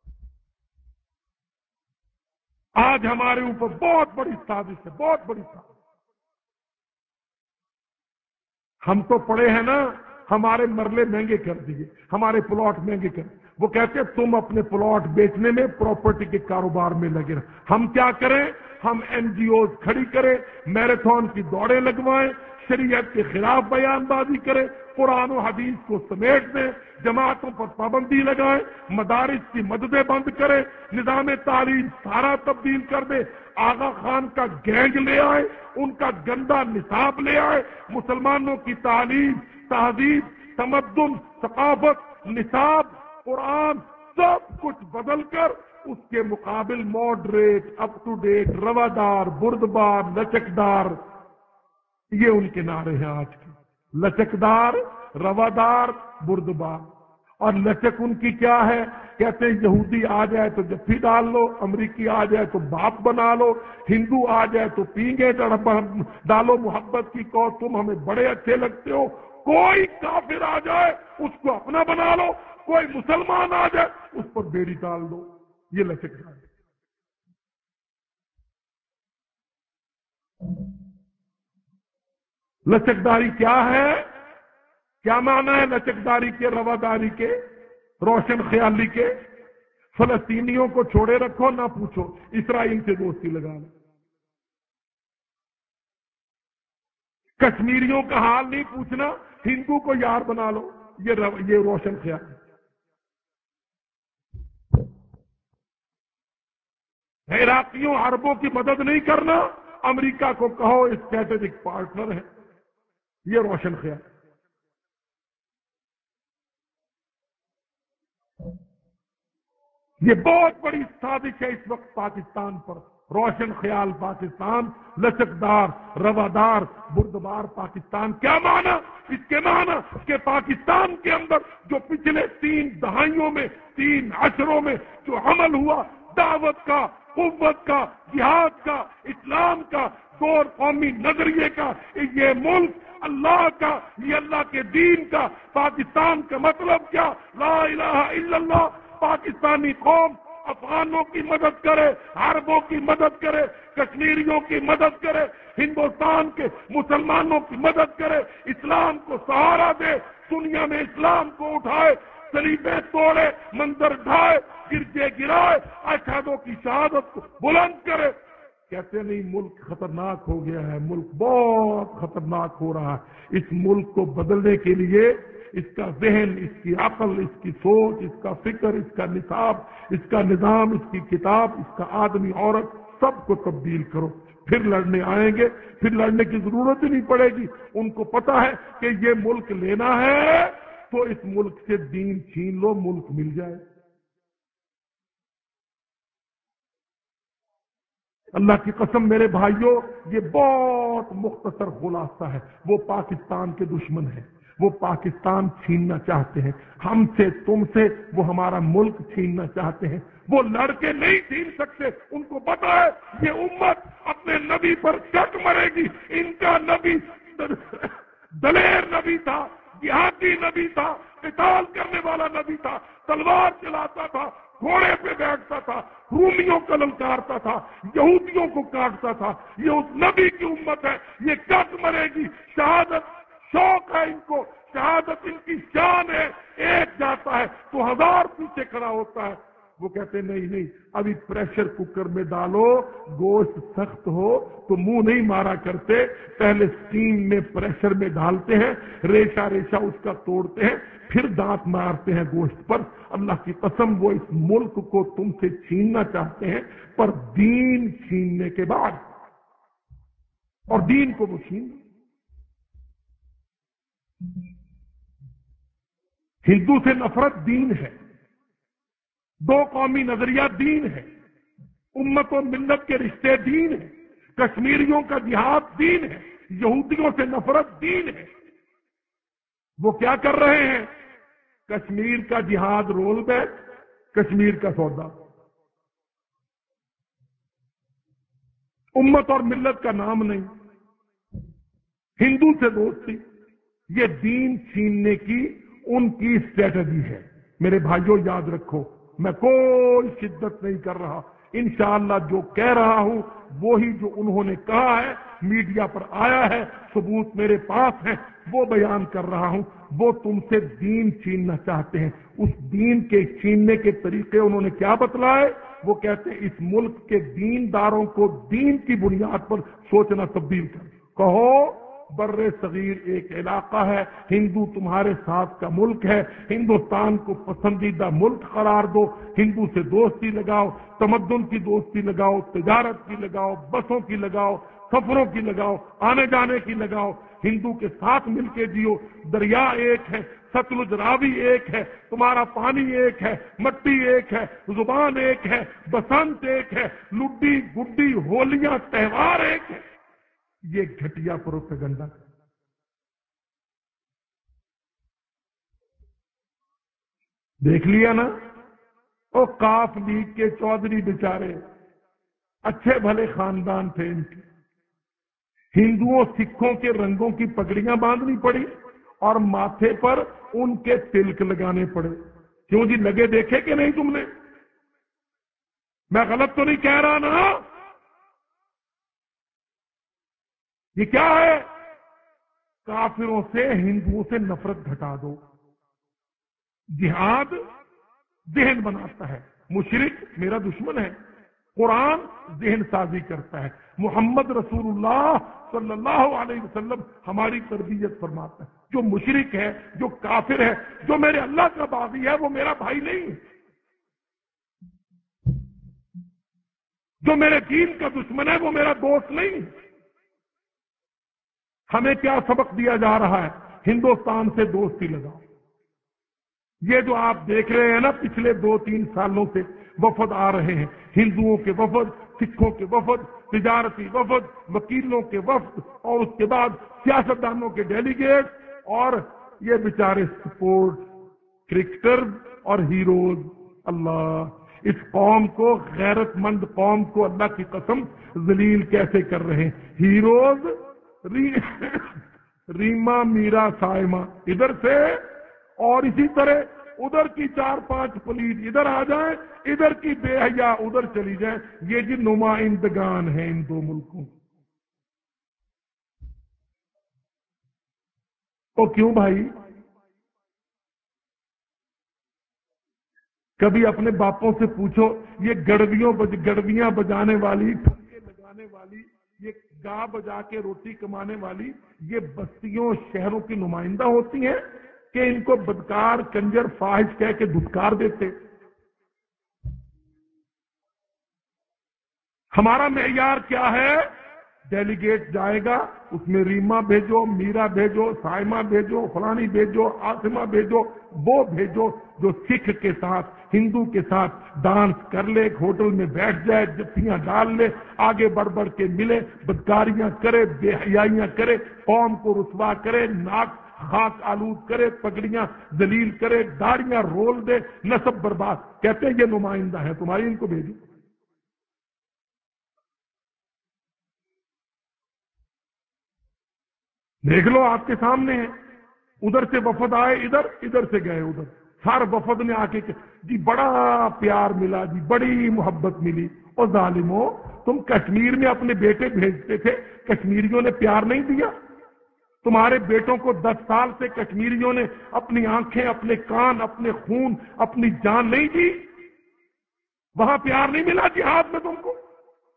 آج ہمارے اوپر بہت بڑی سازش ہے، بہت بڑی سازش۔ ہم تو پڑے ہیں نا، ہمارے مرلے مہنگے کر دیے، ہمارے پلاٹ مہنگے کر دیے۔ وہ کہتے ہیں تم اپنے پلاٹ بیچنے میں، پراپرٹی کے کاروبار میں لگے رہے۔ ہم کیا کریں؟ ہم این جی اوز کھڑی کریں، میراتھن کی دوڑیں لگوائیں، شریعت کے خلاف بیان بازی کریں، قرآن و حدیث کو سمیٹ دیں، جماعتوں پر پابندی لگائیں، مدارس کی مددیں بند کریں، نظام تعلیم سارا تبدیل کر دیں، آغا خان کا گینگ لے آئے، ان کا گندا نصاب لے آئے، مسلمانوں کی تعلیم، تہذیب، تمدن، ثقافت، نصاب، قرآن سب کچھ بدل کر اس کے مقابل ماڈریٹ، اپ ٹو ڈیٹ، روادار، بردبار، لچکدار، یہ ان کے نعرے ہیں آج کے، لچکدار، روادار، بردبار۔ اور لچک ان کی کیا ہے؟ کہتے ہیں یہودی آ جائے تو جفی ڈال لو، امریکی آ جائے تو باپ بنا لو، ہندو آ جائے تو پینگے ڈالو محبت کی، کہو تم ہمیں بڑے اچھے لگتے ہو، کوئی کافر آ جائے اس کو اپنا بنا لو، کوئی مسلمان آ جائے اس پر بیڑی ڈال دو. یہ لچک ہے. لچکداری کیا ہے؟ کیا معنی ہے لچکداری کے، رواداری کے، روشن خیالی کے؟ فلسطینیوں کو چھوڑے رکھو، نہ پوچھو، اسرائیل سے دوستی لگا لو. کشمیریوں کا حال نہیں پوچھنا، ہندو کو یار بنا لو. یہ رو... یہ روشن خیال ہے. عراقیوں عربوں کی مدد نہیں کرنا، امریکہ کو کہو اسٹریٹجک پارٹنر ہے. یہ روشن خیال. یہ بہت بڑی سازش ہے اس وقت پاکستان پر. روشن خیال پاکستان، لچکدار، روادار، بردبار پاکستان. کیا معنی؟ اس کے معنی کہ پاکستان کے اندر جو پچھلے تین دہائیوں میں، تین عشروں میں جو عمل ہوا دعوت کا، قوت کا، جہاد کا، اسلام کا، دور قومی نظریے کا، یہ ملک اللہ کا، یہ اللہ کے دین کا. پاکستان کا مطلب کیا؟ لا الہ الا اللہ. پاکستانی قوم افغانوں کی مدد کرے، عربوں کی مدد کرے، کشمیریوں کی مدد کرے، ہندوستان کے مسلمانوں کی مدد کرے، اسلام کو سہارا دے، دنیا میں اسلام کو اٹھائے، صلیبیں توڑے، منظر ڈھائے، گرجے گرائے، اشہادوں کی شہادت کو بلند کرے. کہتے نہیں ملک خطرناک ہو گیا ہے، ملک بہت خطرناک ہو رہا ہے. اس ملک کو بدلنے کے لیے اس کا ذہن، اس کی عقل، اس کی سوچ، اس کا فکر، اس کا نصاب، اس کا نظام، اس کی کتاب، اس کا آدمی عورت، سب کو تبدیل کرو. پھر لڑنے آئیں گے، پھر لڑنے کی ضرورت ہی نہیں پڑے گی. ان کو پتا ہے کہ یہ ملک لینا ہے تو اس ملک سے دین چھین لو، ملک مل جائے. اللہ کی قسم میرے بھائیوں، یہ بہت مختصر خلاصہ ہے. وہ پاکستان کے دشمن ہیں، وہ پاکستان چھیننا چاہتے ہیں ہم سے، تم سے. وہ ہمارا ملک چھیننا چاہتے ہیں. وہ لڑ کے نہیں چھین سکتے. ان کو پتا ہے یہ امت اپنے نبی پر ڈٹ مرے گی. ان کا نبی دلیر نبی تھا، جہادی نبی تھا، قتال کرنے والا نبی تھا، تلوار چلاتا تھا، گھوڑے پہ بیٹھتا تھا، رومیوں کو للکارتا تھا، یہودیوں کو کاٹتا تھا. یہ اس نبی کی امت ہے. یہ کٹ مرے گی. شہادت شوق ہے ان کو، شہادت ان کی شان ہے. ایک جاتا ہے تو ہزار پیچھے کھڑا ہوتا ہے. وہ کہتے نہیں نہیں، ابھی پریشر کوکر میں ڈالو، گوشت سخت ہو تو منہ نہیں مارا کرتے، پہلے اسٹیم میں پریشر میں ڈالتے ہیں، ریشہ ریشہ اس کا توڑتے ہیں، پھر دانت مارتے ہیں گوشت پر. اللہ کی قسم وہ اس ملک کو تم سے چھیننا چاہتے ہیں، پر دین چھیننے کے بعد. اور دین کو وہ چھین. ہندو سے نفرت دین ہے، دو قومی نظریہ دین ہے، امت و ملت کے رشتے دین ہے، کشمیریوں کا جہاد دین ہے، یہودیوں سے نفرت دین ہے. وہ کیا کر رہے ہیں؟ کشمیر کا جہاد رول بیک، کشمیر کا سودا، امت اور ملت کا نام نہیں، ہندو سے دوستی. یہ دین چھیننے کی ان کی اسٹریٹجی ہے. میرے بھائیوں یاد رکھو، میں کوئی شدت نہیں کر رہا. انشاءاللہ جو کہہ رہا ہوں وہی جو انہوں نے کہا ہے، میڈیا پر آیا ہے، ثبوت میرے پاس ہے، وہ بیان کر رہا ہوں. وہ تم سے دین چھیننا چاہتے ہیں. اس دین کے چھیننے کے طریقے انہوں نے کیا بتلائے؟ وہ کہتے ہیں اس ملک کے دینداروں کو دین کی بنیاد پر سوچنا تبدیل کر. کہو بر صغیر ایک علاقہ ہے، ہندو تمہارے ساتھ کا ملک ہے، ہندوستان کو پسندیدہ ملک قرار دو، ہندو سے دوستی لگاؤ، تمدن کی دوستی لگاؤ، تجارت کی لگاؤ، بسوں کی لگاؤ، سفروں کی لگاؤ، آنے جانے کی لگاؤ، ہندو کے ساتھ مل کے جیو. دریا ایک ہے، ستلج راوی ایک ہے، تمہارا پانی ایک ہے، مٹی ایک ہے، زبان ایک ہے، بسنت ایک ہے، لڈی گڈی ہولیاں تہوار ایک ہے. یہ گھٹیا پروپیگنڈا. دیکھ لیا نا، وہ کاف لیگ کے چودھری بیچارے اچھے بھلے خاندان تھے ان کے، ہندوؤں سکھوں کے رنگوں کی پگڑیاں باندھنی پڑی اور ماتھے پر ان کے تلک لگانے پڑے. کیوں جی؟ لگے دیکھے کہ نہیں تم نے؟ میں غلط تو نہیں کہہ رہا نا؟ یہ کیا ہے؟ کافروں سے ہندوؤں سے نفرت گھٹا دو. جہاد ذہن بناتا ہے، مشرک میرا دشمن ہے. قرآن ذہن سازی کرتا ہے. محمد رسول اللہ صلی اللہ علیہ وسلم ہماری تربیت فرماتا ہے. جو مشرک ہے، جو کافر ہے، جو میرے اللہ کا باغی ہے، وہ میرا بھائی نہیں ہے. جو میرے دین کا دشمن ہے، وہ میرا دوست نہیں ہے. ہمیں کیا سبق دیا جا رہا ہے؟ ہندوستان سے دوستی لگاؤ. یہ جو آپ دیکھ رہے ہیں نا، پچھلے دو تین سالوں سے وفد آ رہے ہیں، ہندوؤں کے وفد، سکھوں کے وفد، تجارتی وفد، وکیلوں کے وفد، اور اس کے بعد سیاستدانوں کے ڈیلیگیٹ، اور یہ بیچارے سپورٹ کرکٹر اور ہیروز. اللہ، اس قوم کو، غیرت مند قوم کو اللہ کی قسم ذلیل کیسے کر رہے ہیں. ہیروز ری ریما میرا سائمہ ادھر سے، اور اسی طرح ادھر کی چار پانچ پولیس ادھر آ جائیں، ادھر کی بے حیا ادھر چلی جائیں. یہ جی نمائندگان ہیں ان دو ملکوں. تو کیوں بھائی؟ کبھی اپنے باپوں سے پوچھو، یہ گڑویوں بج گڑویاں بجانے والی، ٹھمکے لگانے والی، یہ گا بجا کے روٹی کمانے والی، یہ بستیوں شہروں کی نمائندہ ہوتی ہیں کہ ان کو بدکار کنجر فاحش کہہ کے دھتکار دیتے؟ ہمارا معیار کیا ہے؟ ڈیلیگیٹ جائے گا، اس میں ریما بھیجو، میرا بھیجو، سائمہ بھیجو، فلانی بھیجو، آسمہ بھیجو. وہ بھیجو جو سکھ کے ساتھ، ہندو کے ساتھ ڈانس کر لے، ایک ہوٹل میں بیٹھ جائے، جتیاں ڈال لے، آگے بڑھ بڑھ کے ملے، بدکاریاں کرے، بے حیائیاں کرے، قوم کو رسوا کرے، ناک خاک آلود کرے، پگڑیاں ذلیل کرے، داڑیاں رول دے، نسب برباد. کہتے ہیں یہ نمائندہ ہے تمہاری، ان کو بھیجو. دیکھ لو آپ کے سامنے ہے. ادھر سے وفد آئے ادھر، ادھر سے گئے ادھر. ہر وفد نے آ کے جی بڑا پیار ملا، جی بڑی محبت ملی. اور ظالموں، تم کشمیر میں اپنے بیٹے بھیجتے تھے، کشمیریوں نے پیار نہیں دیا؟ تمہارے بیٹوں کو دس سال سے کشمیریوں نے اپنی آنکھیں، اپنے کان، اپنے خون، اپنی جان نہیں دی؟ وہاں پیار نہیں ملا جہاد میں تم کو؟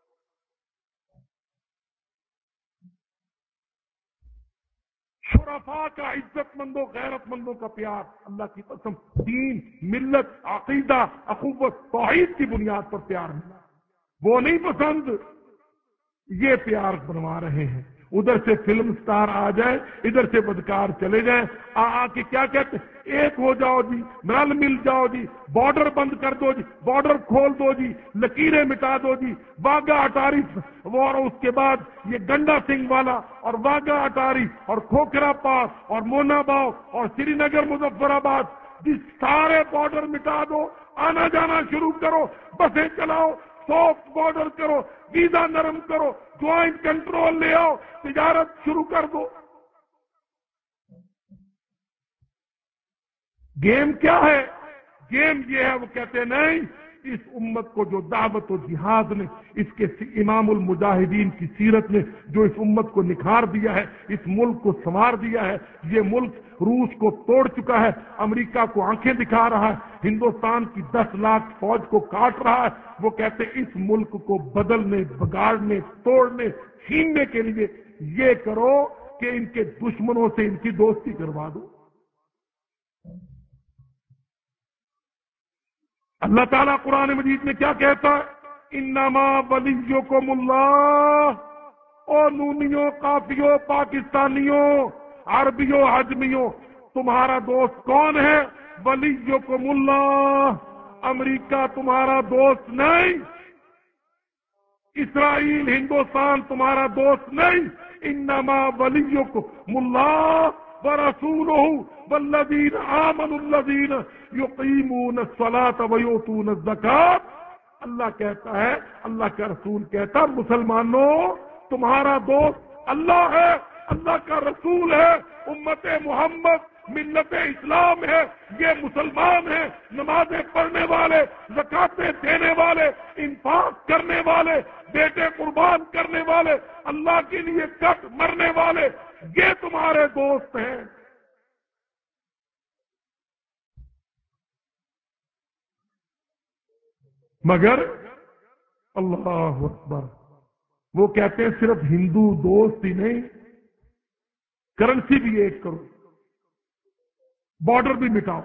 شرفاء کا، عزت مندوں، غیرت مندوں کا پیار، اللہ کی قسم دین، ملت، عقیدہ، اخوت، توحید کی بنیاد پر پیار ملا. وہ نہیں پسند، یہ پیار بنوا رہے ہیں. ادھر سے فلم سٹار آ جائیں، ادھر سے بدکار چلے جائیں، آ آ کے کیا کہتے ہیں؟ ایک ہو جاؤ جی، رل مل جاؤ جی، بارڈر بند کر دو جی، بارڈر کھول دو جی، لکیریں مٹا دو جی. واگا اٹاری اور اس کے بعد یہ گنڈا سنگھ والا، اور واگا اٹاری، اور کھوکھرا پاس، اور مونا باؤ، اور سری نگر مظفر آباد، جس سارے بارڈر مٹا دو، آنا جانا شروع کرو، بسیں چلاؤ، سافٹ بارڈر کرو، ویزا نرم کرو، جوائنٹ کنٹرول لے آؤ، تجارت شروع کر دو. گیم کیا ہے؟ گیم یہ ہے، وہ کہتے ہیں نہیں، اس امت کو جو دعوت و جہاد نے، اس کے امام المجاہدین کی سیرت نے جو اس امت کو نکھار دیا ہے، اس ملک کو سنوار دیا ہے، یہ ملک روس کو توڑ چکا ہے، امریکہ کو آنکھیں دکھا رہا ہے، ہندوستان کی دس لاکھ فوج کو کاٹ رہا ہے. وہ کہتے ہیں اس ملک کو بدلنے، بگاڑنے، توڑنے، چھیننے کے لیے یہ کرو کہ ان کے دشمنوں سے ان کی دوستی کروا دو. اللہ تعالیٰ قرآن مجید میں کیا کہتا ہے؟ انما ولیکم اللہ. او نونیوں، قافیوں، پاکستانیوں، عربیوں، حجمیوں، تمہارا دوست کون ہے؟ ولیکم اللہ. امریکہ تمہارا دوست نہیں، اسرائیل، ہندوستان تمہارا دوست نہیں. انما ولیکم اللہ. ورسولہ والذین آمنوا الذین یقیمون الصلاة ویؤتون الزکاة. اللہ کہتا ہے، اللہ کا رسول کہتا ہے، مسلمانوں تمہارا دوست اللہ ہے، اللہ کا رسول ہے، امت محمد ملت اسلام ہے، یہ مسلمان ہیں، نمازیں پڑھنے والے، زکاتیں دینے والے، انفاق کرنے والے، بیٹے قربان کرنے والے، اللہ کے لیے کٹ مرنے والے، یہ تمہارے دوست ہیں. مگر اللہ اکبر، وہ کہتے ہیں صرف ہندو دوست ہی نہیں، کرنسی بھی ایک کرو، بارڈر بھی مٹاؤ.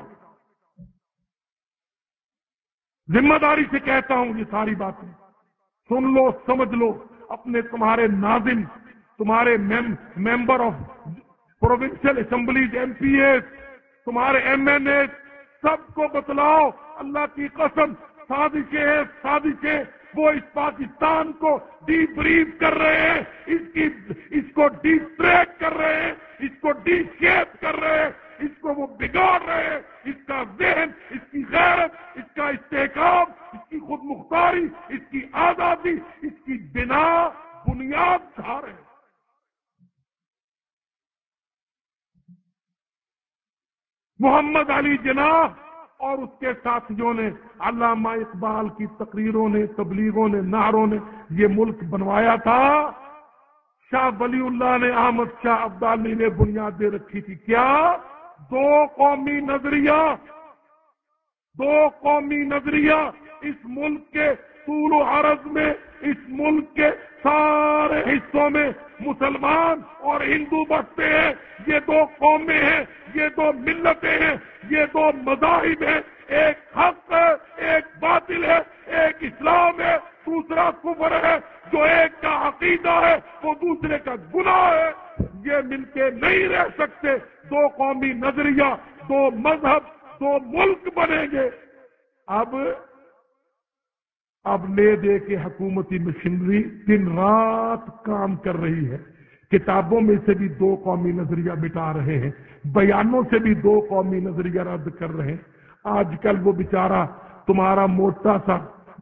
ذمہ داری سے کہتا ہوں یہ ساری باتیں سن لو، سمجھ لو. اپنے تمہارے ناظم، تمہارے member of provincial assemblies, M P As, تمہارے ایم این اے، سب کو بتلاؤ اللہ کی قسم سازشیں ہیں، سازشیں. وہ اس پاکستان کو ڈی بریف کر رہے ہیں، اس کی اس کو ڈی ٹریک کر رہے ہیں، اس کو ڈی شیپ کر رہے ہیں، اس کو وہ بگاڑ رہے ہیں. اس کا ذہن، اس کی غیرت، اس کا استحکام، اس کی خود مختاری، اس کی آزادی، اس کی بنا بنیاد ڈھا رہے ہیں. محمد علی جناح اور اس کے ساتھیوں نے، علامہ اقبال کی تقریروں نے، تبلیغوں نے، نعروں نے یہ ملک بنوایا تھا. شاہ ولی اللہ نے، احمد شاہ ابدالی نے بنیاد دے رکھی تھی. کیا؟ دو قومی نظریہ، دو قومی نظریہ. اس ملک کے طول و عرض میں، اس ملک کے سارے حصوں میں مسلمان اور ہندو بستے ہیں. یہ دو قومیں ہیں، یہ دو ملتیں ہیں، یہ دو مذاہب ہیں. ایک حق ہے، ایک باطل ہے. ایک اسلام ہے، دوسرا کفر ہے. جو ایک کا عقیدہ ہے وہ دوسرے کا گناہ ہے. یہ مل کے نہیں رہ سکتے. دو قومی نظریہ، دو مذہب، دو ملک بنیں گے. اب اب لے دے کے حکومتی مشینری دن رات کام کر رہی ہے. کتابوں میں سے بھی دو قومی نظریہ مٹا رہے ہیں، بیانوں سے بھی دو قومی نظریہ رد کر رہے ہیں. آج کل وہ بیچارہ تمہارا موٹا سا،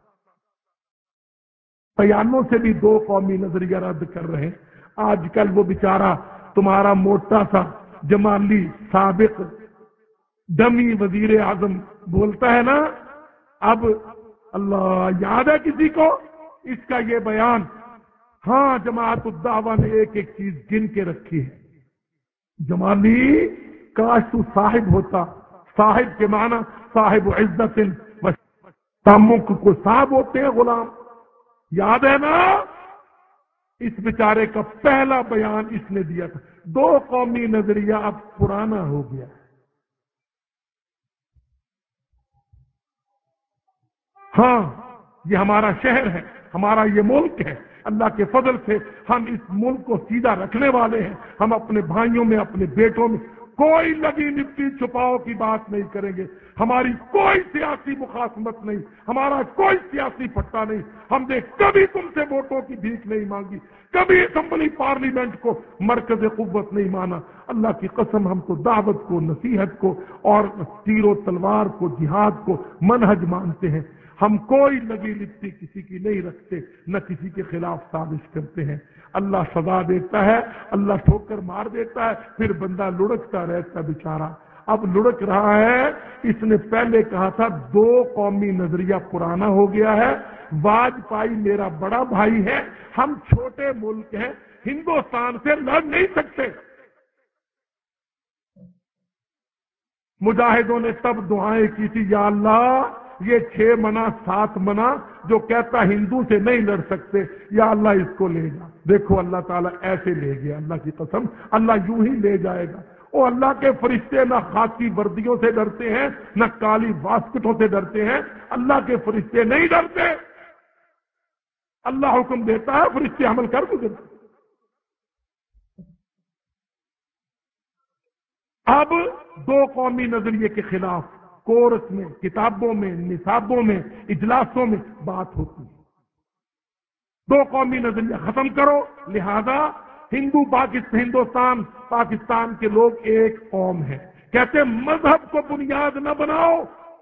بیانوں سے بھی دو قومی نظریہ رد کر رہے ہیں. آج کل وہ بیچارہ تمہارا موٹا سا جمالی سابق ڈمی وزیر اعظم بولتا ہے نا. اب اللہ یاد ہے کسی کو اس کا یہ بیان؟ ہاں، جماعت الدعوہ نے ایک ایک چیز گن کے رکھی ہے. جمالی کاش تو صاحب ہوتا. صاحب کے معنی صاحب عزت و تامک کو صاحب ہوتے ہیں غلام. یاد ہے نا؟ اس بیچارے کا پہلا بیان اس نے دیا تھا. دو قومی نظریہ اب پرانا ہو گیا ہے. ہاں، یہ ہمارا شہر ہے، ہمارا یہ ملک ہے. اللہ کے فضل سے ہم اس ملک کو سیدھا رکھنے والے ہیں. ہم اپنے بھائیوں میں، اپنے بیٹوں میں کوئی لگی لپٹی چھپاؤ کی بات نہیں کریں گے. ہماری کوئی سیاسی مخاصمت نہیں، ہمارا کوئی سیاسی پٹا نہیں. ہم نے کبھی تم سے ووٹوں کی بھیک نہیں مانگی، کبھی اسمبلی پارلیمنٹ کو مرکز قوت نہیں مانا. اللہ کی قسم ہم تو دعوت کو، نصیحت کو اور تیر و تلوار کو، جہاد کو منہج مانتے ہیں. ہم کوئی لگی لپٹی کسی کی نہیں رکھتے، نہ کسی کے خلاف سازش کرتے ہیں. اللہ سزا دیتا ہے، اللہ ٹھوکر مار دیتا ہے، پھر بندہ لڑکتا رہتا بیچارہ. اب لڑک رہا ہے. اس نے پہلے کہا تھا دو قومی نظریہ پرانا ہو گیا ہے. واجپئی میرا بڑا بھائی ہے، ہم چھوٹے ملک ہیں، ہندوستان سے لڑ نہیں سکتے. مجاہدوں نے تب دعائیں کی تھی، یا اللہ یہ چھ منا سات منا جو کہتا ہندو سے نہیں لڑ سکتے، یا اللہ اس کو لے جا. دیکھو اللہ تعالیٰ ایسے لے گیا. اللہ کی قسم اللہ یوں ہی لے جائے گا. وہ اللہ کے فرشتے نہ خاکی وردیوں سے ڈرتے ہیں، نہ کالی واسکٹوں سے ڈرتے ہیں. اللہ کے فرشتے نہیں ڈرتے. اللہ حکم دیتا ہے، فرشتے عمل کر گزرتے. اب دو قومی نظریے کے خلاف کورس میں، کتابوں میں، نصابوں میں، اجلاسوں میں بات ہوتی ہے. دو قومی نظریہ ختم کرو. لہذا ہندو پاکستان ہندوستان پاکستان کے لوگ ایک قوم ہیں، کہتے مذہب کو بنیاد نہ بناؤ۔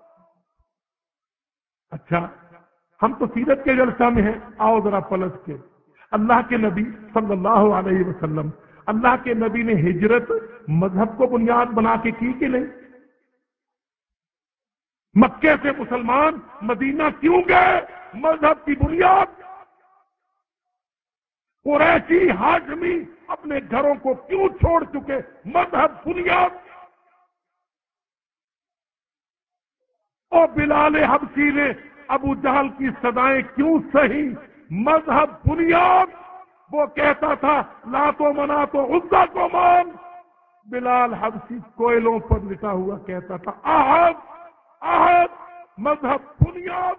اچھا ہم تو سیرت کے جلسہ میں ہیں، آؤ ذرا پلٹ کے اللہ کے نبی صلی اللہ علیہ وسلم، اللہ کے نبی نے ہجرت مذہب کو بنیاد بنا کے کی کہ نہیں؟ مکے سے مسلمان مدینہ کیوں گئے؟ مذہب کی بنیاد۔ قریشی ہاشمی اپنے گھروں کو کیوں چھوڑ چکے؟ مذہب بنیاد۔ اور بلال حبشی نے ابو جہل کی صدائیں کیوں سہی؟ مذہب بنیاد۔ وہ کہتا تھا لات و منات و عزا کو مان، بلال حبشی کوئلوں پر لٹا ہوا کہتا تھا احد احد۔ مذہب بنیاد۔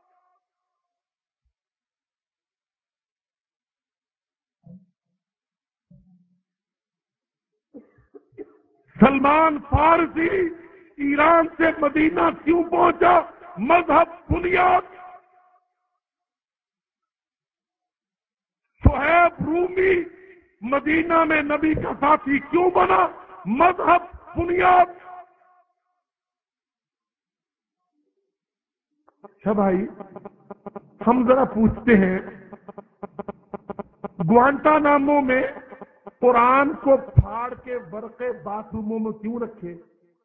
سلمان فارسی ایران سے مدینہ کیوں پہنچا؟ مذہب بنیاد۔ صہیب رومی مدینہ میں نبی کا ساتھی کیوں بنا؟ مذہب بنیاد۔ اچھا بھائی ہم ذرا پوچھتے ہیں، گوانٹا نامو میں قرآن کو پھاڑ کے ورقے باتھ روموں میں کیوں رکھے؟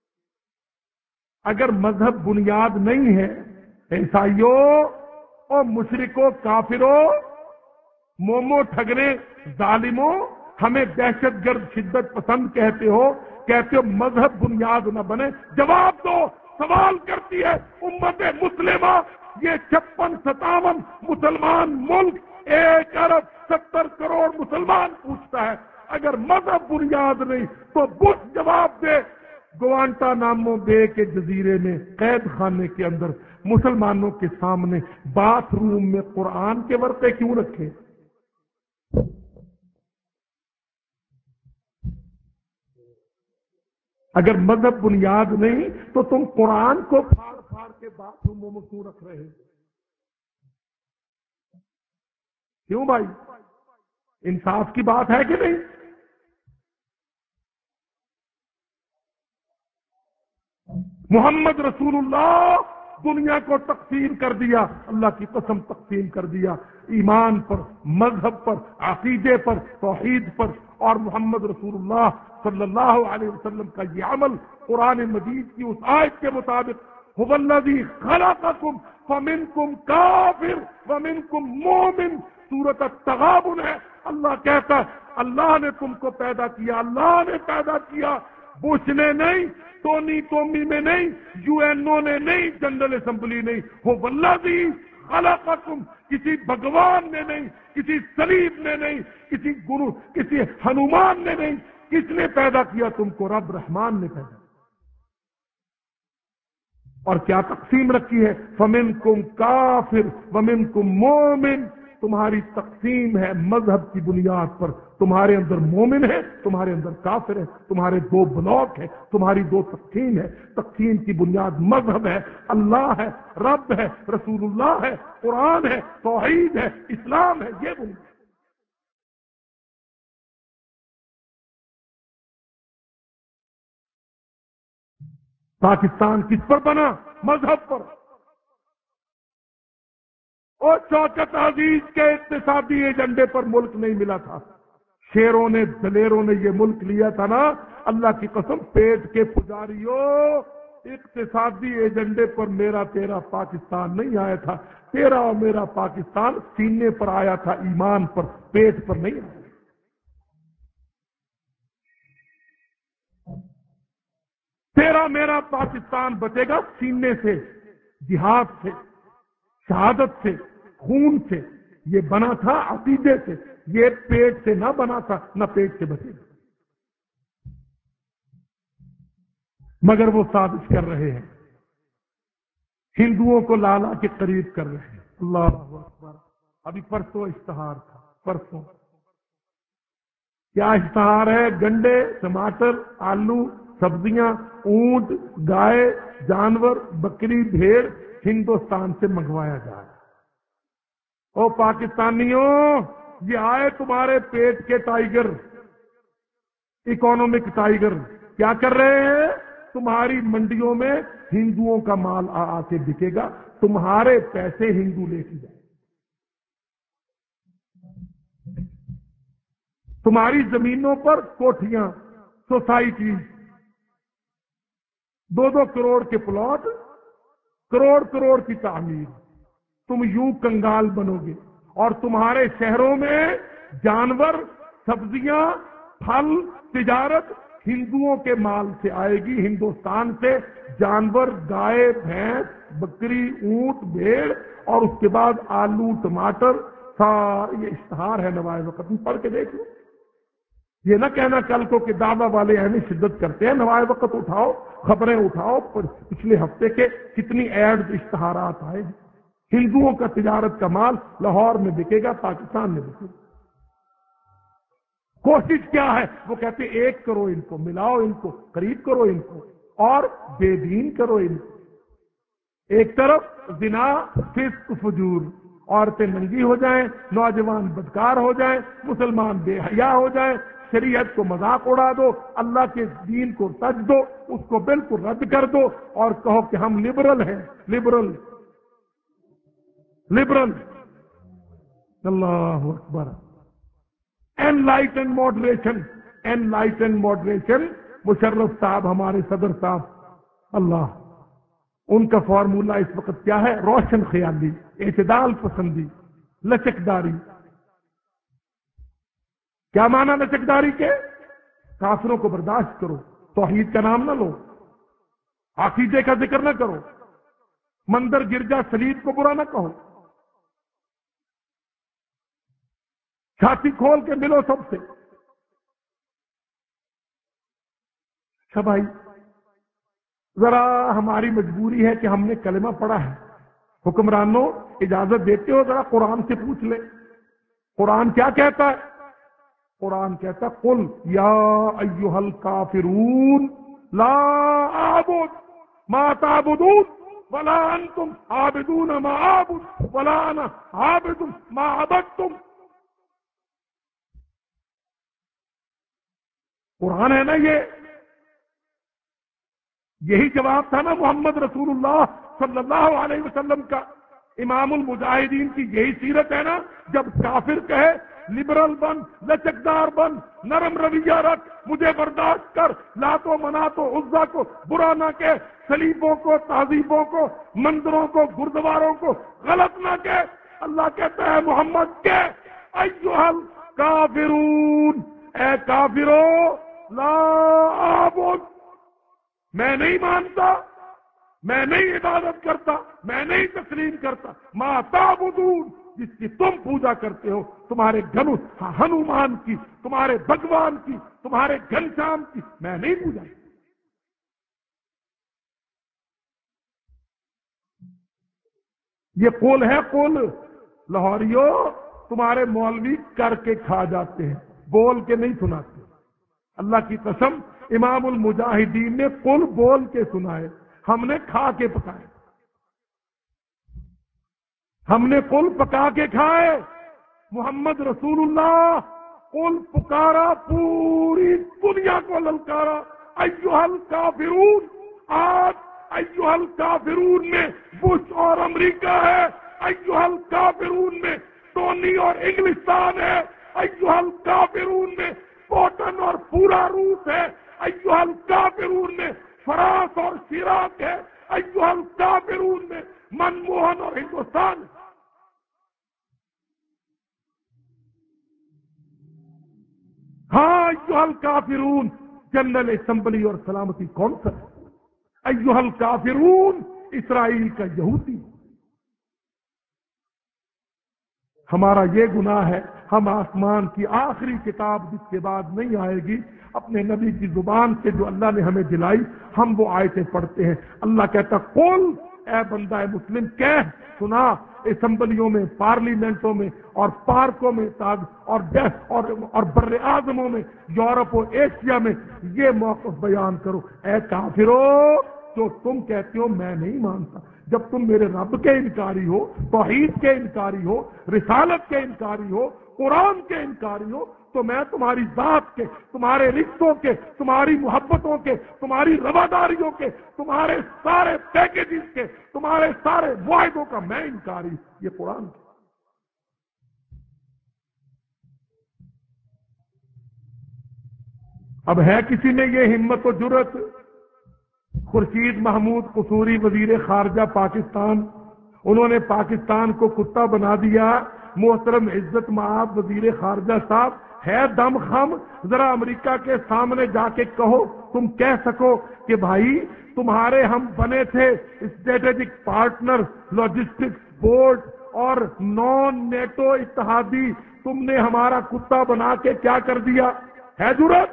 اگر مذہب بنیاد نہیں ہے، عیسائیوں اور مشرکوں کافروں مومو ٹھگرے ظالموں، ہمیں دہشت گرد شدت پسند کہتے ہو، کہتے ہو مذہب بنیاد نہ بنے، جواب دو۔ سوال کرتی ہے امت مسلمہ، یہ چھپن ستاون مسلمان ملک، ایک ارب ستر کروڑ مسلمان پوچھتا ہے اگر مذہب بنیاد نہیں تو بش جواب دے گوانٹا نامو بے کے جزیرے میں قید خانے کے اندر مسلمانوں کے سامنے باتھ روم میں قرآن کے ورقے کیوں رکھے؟ اگر مذہب بنیاد نہیں تو تم قرآن کو پھاڑ پھاڑ کے باتھ روموں میں کیوں رکھ رہے ہو؟ کیوں بھائی؟ انصاف کی بات ہے کہ نہیں؟ محمد رسول اللہ دنیا کو تقسیم کر دیا، اللہ کی قسم تقسیم کر دیا، ایمان پر، مذہب پر، عقیدے پر، توحید پر، اور محمد رسول اللہ صلی اللہ علیہ وسلم کا یہ عمل قرآن مجید کی اس آیت کے مطابق هو الذی خلقکم فمنکم کافر ومنکم مومن، سورۃ التغابن ہے۔ اللہ کہتا ہے اللہ نے تم کو پیدا کیا، اللہ نے پیدا کیا، بش نے نہیں، ٹونی ٹومی میں نہیں، یو این او نے نہیں، جنرل اسمبلی نہیں، ہو والذی خلقکم، کسی بھگوان نے نہیں، کسی صلیب نے نہیں، کسی گرو کسی ہنومان نے نہیں، کس نے پیدا کیا تم کو؟ رب رحمان نے پیدا کیا۔ اور کیا تقسیم رکھی ہے؟ فمنکم کافر ومنکم مومن، تمہاری تقسیم ہے مذہب کی بنیاد پر، تمہارے اندر مومن ہے، تمہارے اندر کافر ہے، تمہارے دو بلاک ہے، تمہاری دو تقسیم ہے۔ تقسیم کی بنیاد مذہب ہے، اللہ ہے، رب ہے، رسول اللہ ہے، قرآن ہے، توحید ہے، اسلام ہے، یہ بنیاد۔ پاکستان کس پر بنا؟ مذہب پر۔ اور شوکت عزیز کے اقتصادی ایجنڈے پر ملک نہیں ملا تھا، شیروں نے دلیروں نے یہ ملک لیا تھا نا، اللہ کی قسم پیٹ کے پجاریوں، اقتصادی ایجنڈے پر میرا تیرا پاکستان نہیں آیا تھا، تیرا اور میرا پاکستان سینے پر آیا تھا، ایمان پر، پیٹ پر نہیں آیا۔ تیرا میرا پاکستان بچے گا سینے سے، جہاد سے، شہادت سے، خون سے، یہ بنا تھا عقیدے سے، یہ پیٹ سے نہ بنا تھا، نہ پیٹ سے بچے گا۔ مگر وہ سازش کر رہے ہیں، ہندوؤں کو لالا کے قریب کر رہے ہیں۔ اللہ اکبر۔ ابھی پرسوں اشتہار تھا، پرسوں کیا اشتہار ہے؟ گنڈے، ٹماٹر، آلو، سبزیاں، اونٹ، گائے، جانور، بکری، بھیڑ ہندوستان سے منگوایا جا رہا ہے۔ او پاکستانیوں، یہ آئے تمہارے پیٹ کے ٹائیگر، اکانومک ٹائیگر، کیا کر رہے ہیں؟ تمہاری منڈیوں میں ہندوؤں کا مال آ آ کے بکے گا، تمہارے پیسے ہندو لے کے جائیں، تمہاری زمینوں پر کوٹھیاں، سوسائٹی، دو دو کروڑ کے پلاٹ، کروڑ کروڑ کی تعمیر، تم یوں کنگال بنو گے، اور تمہارے شہروں میں جانور، سبزیاں، پھل، تجارت ہندوؤں کے مال سے آئے گی، ہندوستان سے جانور، گائے، بھینس، بکری، اونٹ، بھیڑ، اور اس کے بعد آلو، ٹماٹر، سارے یہ اشتہار ہے نوائے وقت میں، پڑھ کے دیکھ لو۔ یہ نہ کہنا کل کو کہ دعویٰ والے اہم شدت کرتے ہیں، نوائے وقت اٹھاؤ، خبریں اٹھاؤ، پچھلے ہفتے کے کتنی ایڈز، اشتہارات آئے ہیں۔ ہندوؤں کا تجارت کا مال لاہور میں بکے گا، پاکستان میں بکے گا۔ کوشش کیا ہے؟ وہ کہتے ہیں ایک کرو ان کو، ملاؤ ان کو، قریب کرو ان کو، اور بے دین کرو ان کو۔ ایک طرف زنا، فسق، فجور، عورتیں ننگی ہو جائیں، نوجوان بدکار ہو جائیں، مسلمان بے حیا ہو جائیں، شریعت کو مذاق اڑا دو، اللہ کے دین کو تج دو، اس کو بالکل رد کر دو، اور کہو کہ ہم لبرل ہیں، لبرل لبرل اللہ اکبر۔ Enlighten moderation, enlighten moderation, Musharraf صاحب، ہمارے صدر صاحب، اللہ، ان کا فارمولہ اس وقت کیا ہے؟ روشن خیالی، اعتدال پسندی، لچکداری۔ کیا معنی لچکداری کے؟ کافروں کو برداشت کرو، توحید کا نام نہ لو، عقیدے کا ذکر نہ کرو، مندر، گرجا، صلیب کو برا نہ کہو، چھاتی کھول کے ملو سب سے۔ اچھا بھائی، ذرا ہماری مجبوری ہے کہ ہم نے کلمہ پڑھا ہے، حکمرانوں اجازت دیتے ہو ذرا قرآن سے پوچھ لیں، قرآن کیا کہتا ہے؟ قرآن کہتا ہے قل یا ایھا الکافرون لا اعبد ما تعبدون ولا انتم عابدون ما اعبد ولا انا عابد ما عبدتم۔ قرآن ہے نا یہ، یہی جواب تھا نا محمد رسول اللہ صلی اللہ علیہ وسلم کا، امام المجاہدین کی یہی سیرت ہے نا، جب کافر کہے لبرل بن، لچکدار بن، نرم رویہ رکھ، مجھے برداشت کر، لات و منات و عزا کو برا نہ کہ، صلیبوں کو، تہذیبوں کو، مندروں کو، گردواروں کو غلط نہ کہ، اللہ کہتا ہے محمد کے ایھا الکافرون، اے کافرو، لا اعبد، میں نہیں مانتا، میں نہیں عبادت کرتا، میں نہیں تسلیم کرتا، ما تعبدون، جس کی تم پوجا کرتے ہو، تمہارے گھنو ہنومان کی، تمہارے بھگوان کی، تمہارے گھنشام کی، میں نہیں پوجا۔ یہ قول ہے، قول لاہوریو، تمہارے مولوی کر کے کھا جاتے ہیں، بول کے نہیں سناتے۔ اللہ کی قسم، امام المجاہدین نے قل بول کے سنائے، ہم نے کھا کے پکائے، ہم نے قل پکا کے کھائے۔ محمد رسول اللہ قل پکارا، پوری دنیا کو للکارا، ایھا الکافرون۔ آج ایھا الکافرون میں بش اور امریکہ ہے، ایھا الکافرون میں سونی اور انگلستان ہے، ایھا الکافرون میں پوٹن اور پورا روس ہے، ایھا الکافرون میں فرانس اور شیراک ہے، ایھا الکافرون میں منموہن اور ہندوستان ہے۔ ہاں، ایھا الکافرون جنرل اسمبلی اور سلامتی کونسل، ایھا الکافرون اسرائیل کا یہودی۔ ہمارا یہ گناہ ہے، ہم آسمان کی آخری کتاب جس کے بعد نہیں آئے گی، اپنے نبی کی زبان سے جو اللہ نے ہمیں دلائی، ہم وہ آیتیں پڑھتے ہیں۔ اللہ کہتا قل، اے بندہ مسلم کہہ، سنا، اسمبلیوں میں، پارلیمنٹوں میں اور پارکوں میں اور اور, اور بر اعظموں میں، یورپ و ایشیا میں یہ موقف بیان کرو، اے کافرو، جو تم کہتے ہو میں نہیں مانتا، جب تم میرے رب کے انکاری ہو، توحید کے انکاری ہو، رسالت کے انکاری ہو، قرآن کے انکاری ہو تو میں تمہاری ذات کے، تمہارے رشتوں کے، تمہاری محبتوں کے، تمہاری رواداریوں کے، تمہارے سارے پیکیجز کے، تمہارے سارے معاہدوں کا میں انکاری. یہ قرآن ہے. اب ہے کسی میں یہ ہمت و جرت؟ خورشید محمود قصوری وزیر خارجہ پاکستان، انہوں نے پاکستان کو کتا بنا دیا. محترم عزت مآب وزیر خارجہ صاحب، ہے دم خم؟ ذرا امریکہ کے سامنے جا کے کہو، تم کہہ سکو کہ بھائی تمہارے ہم بنے تھے اسٹریٹجک پارٹنر، لاجسٹکس بورڈ اور نان نیٹو اتحادی، تم نے ہمارا کتا بنا کے کیا کر دیا؟ ہے جرت؟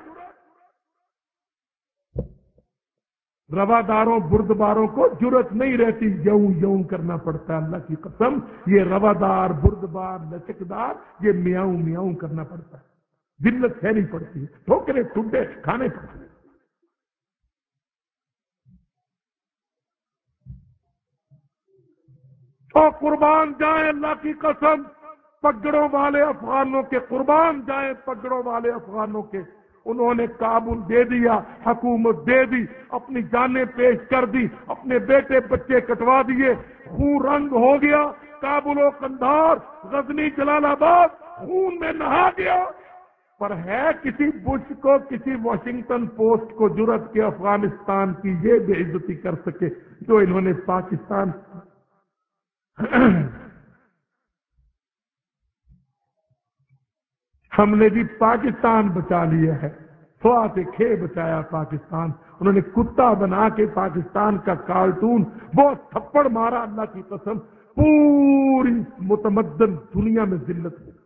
رواداروں بردباروں کو جرت نہیں رہتی، یوں یوں کرنا پڑتا ہے. اللہ کی قسم یہ روادار بردبار لچکدار یہ میاؤں میاؤں کرنا پڑتا ہے. ذلت ہے نہیں پڑتی، ٹھوکرے ٹھڈے کھانے پڑتے ہیں. تو قربان جائیں اللہ کی قسم پگڑوں والے افغانوں کے، قربان جائیں پگڑوں والے افغانوں کے. انہوں نے کابل دے دیا، حکومت دے دی، اپنی جانیں پیش کر دی، اپنے بیٹے بچے کٹوا دیے، خون رنگ ہو گیا. کابل و قندھار، غزنی، جلال آباد خون میں نہا گیا. پر ہے کسی بش کو، کسی واشنگٹن پوسٹ کو جرت کے افغانستان کی یہ بے عزتی کر سکے جو انہوں نے پاکستان ہم نے بھی پاکستان بچا لیا ہے. سوات کھے بچایا پاکستان. انہوں نے کتا بنا کے پاکستان کا کارٹون بہت تھپڑ مارا. اللہ کی قسم پوری متمدن دنیا میں ذلت ہے.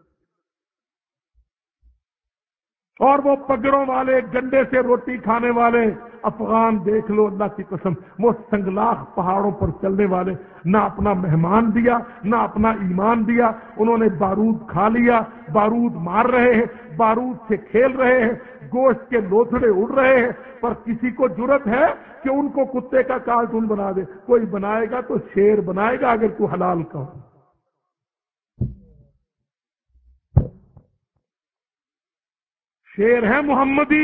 اور وہ پگڑوں والے، گنڈے سے روٹی کھانے والے افغان دیکھ لو، اللہ کی قسم وہ سنگلاخ پہاڑوں پر چلنے والے، نہ اپنا مہمان دیا نہ اپنا ایمان دیا. انہوں نے بارود کھا لیا، بارود مار رہے ہیں، بارود سے کھیل رہے ہیں، گوشت کے لوتھڑے اڑ رہے ہیں. پر کسی کو جرت ہے کہ ان کو کتے کا کارٹون بنا دے؟ کوئی بنائے گا تو شیر بنائے گا اگر تو حلال کا ہو. شیر ہے محمدی،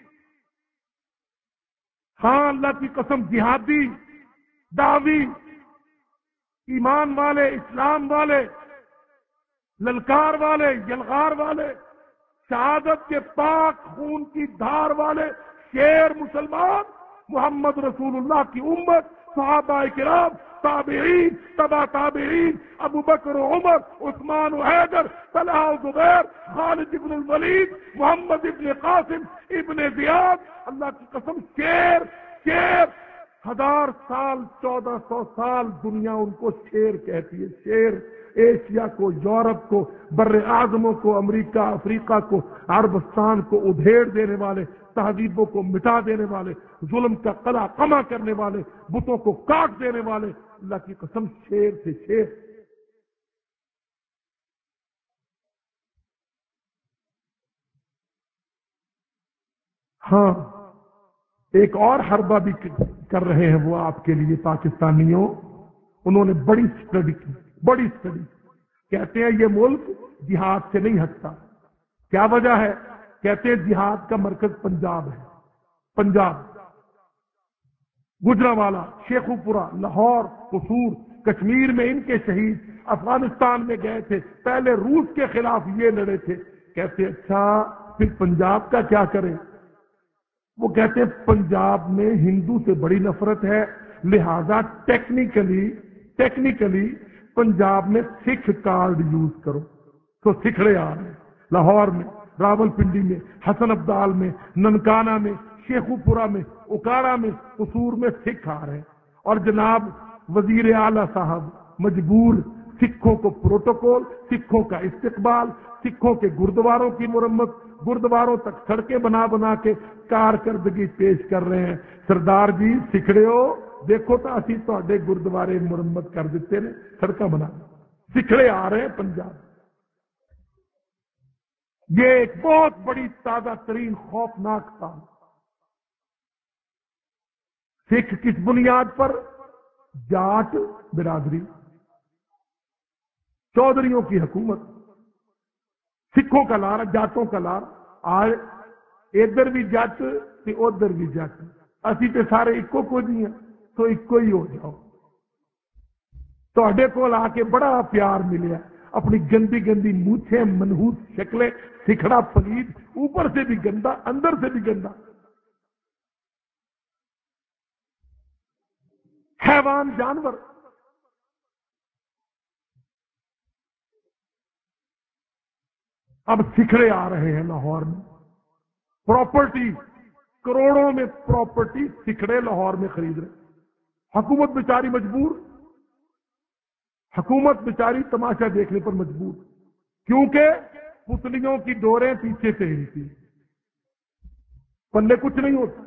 ہاں اللہ کی قسم جہادی، دعوی، ایمان والے، اسلام والے، للکار والے، یلغار والے، شہادت کے پاک خون کی دھار والے شیر مسلمان، محمد رسول اللہ کی امت، صحابہ کرام، تابعین، تبا تابعین، ابو بکر و عمر، عثمان و حیدر، طلحہ و زبیر، خالد ابن الولید، محمد ابن قاسم ابن زیاد. اللہ کی قسم شیر شیر ہزار سال، چودہ سو سال دنیا ان کو شیر کہتی ہے. شیر ایشیا کو، یورپ کو، بر اعظموں کو، امریکہ، افریقہ کو، عربستان کو ادھیڑ دینے والے، تہذیبوں کو مٹا دینے والے، ظلم کا قلع قمع کرنے والے، بتوں کو کاٹ دینے والے. اللہ کی قسم شیر سے شیر. ہاں ایک اور حربہ بھی کر رہے ہیں وہ آپ کے لیے پاکستانیوں. انہوں نے بڑی اسٹڈی کی، بڑی اسٹڈی. کہتے ہیں یہ ملک جہاد سے نہیں ہٹتا. کیا وجہ ہے؟ کہتے ہیں جہاد کا مرکز پنجاب ہے. پنجاب، گجرانوالہ، شیخوپورہ، لاہور، قصور، کشمیر میں ان کے شہید افغانستان میں گئے تھے، پہلے روس کے خلاف یہ لڑے تھے. کہتے اچھا پھر پنجاب کا کیا کریں؟ وہ کہتے ہیں پنجاب میں ہندو سے بڑی نفرت ہے، لہذا ٹیکنیکلی ٹیکنیکلی پنجاب میں سکھ کارڈ یوز کرو. تو سکھڑے آ رہے ہیں لاہور میں، راول پنڈی میں، حسن ابدال میں، ننکانہ میں، شیخوپورہ میں، اکاڑا میں، قصور میں سکھ آ رہے ہیں. اور جناب وزیر اعلی صاحب مجبور سکھوں کو پروٹوکول، سکھوں کا استقبال، سکھوں کے گردواروں کی مرمت، گردواروں تک سڑکیں بنا بنا کے کارکردگی پیش کر رہے ہیں. سردار جی سکھڑے ہو، دیکھو تو اسی تواڈے گردوارے مرمت کر دیتے نے، سڑکیں بنا. سکھڑے آ رہے ہیں پنجاب. یہ ایک بہت بڑی تازہ ترین خوفناک تھا. سکھ کس بنیاد پر؟ جاٹ برادری، چودھریوں کی حکومت. सिखों का लार, जाटों का लार, आज इधर भी जट ते उधर भी जट, असी ते सारे इको को जी हैं, तो इको ही हो जाओ। तुहाडे कोल आके बड़ा प्यार मिले, अपनी गंदी गंदी मूछे, मनहूस शक्लें, सिखड़ा पलीद, ऊपर से भी गंदा, अंदर से भी गंदा, हैवान जानवर। अब सिखड़े आ रहे हैं लाहौर में, प्रॉपर्टी करोड़ों में प्रॉपर्टी सिखड़े लाहौर में खरीद रहे। हुकूमत बेचारी मजबूर, हुकूमत बेचारी तमाशा देखने पर मजबूर, क्योंकि पुतलियों की डोरें पीछे से हिलती, पल्ले कुछ नहीं होता।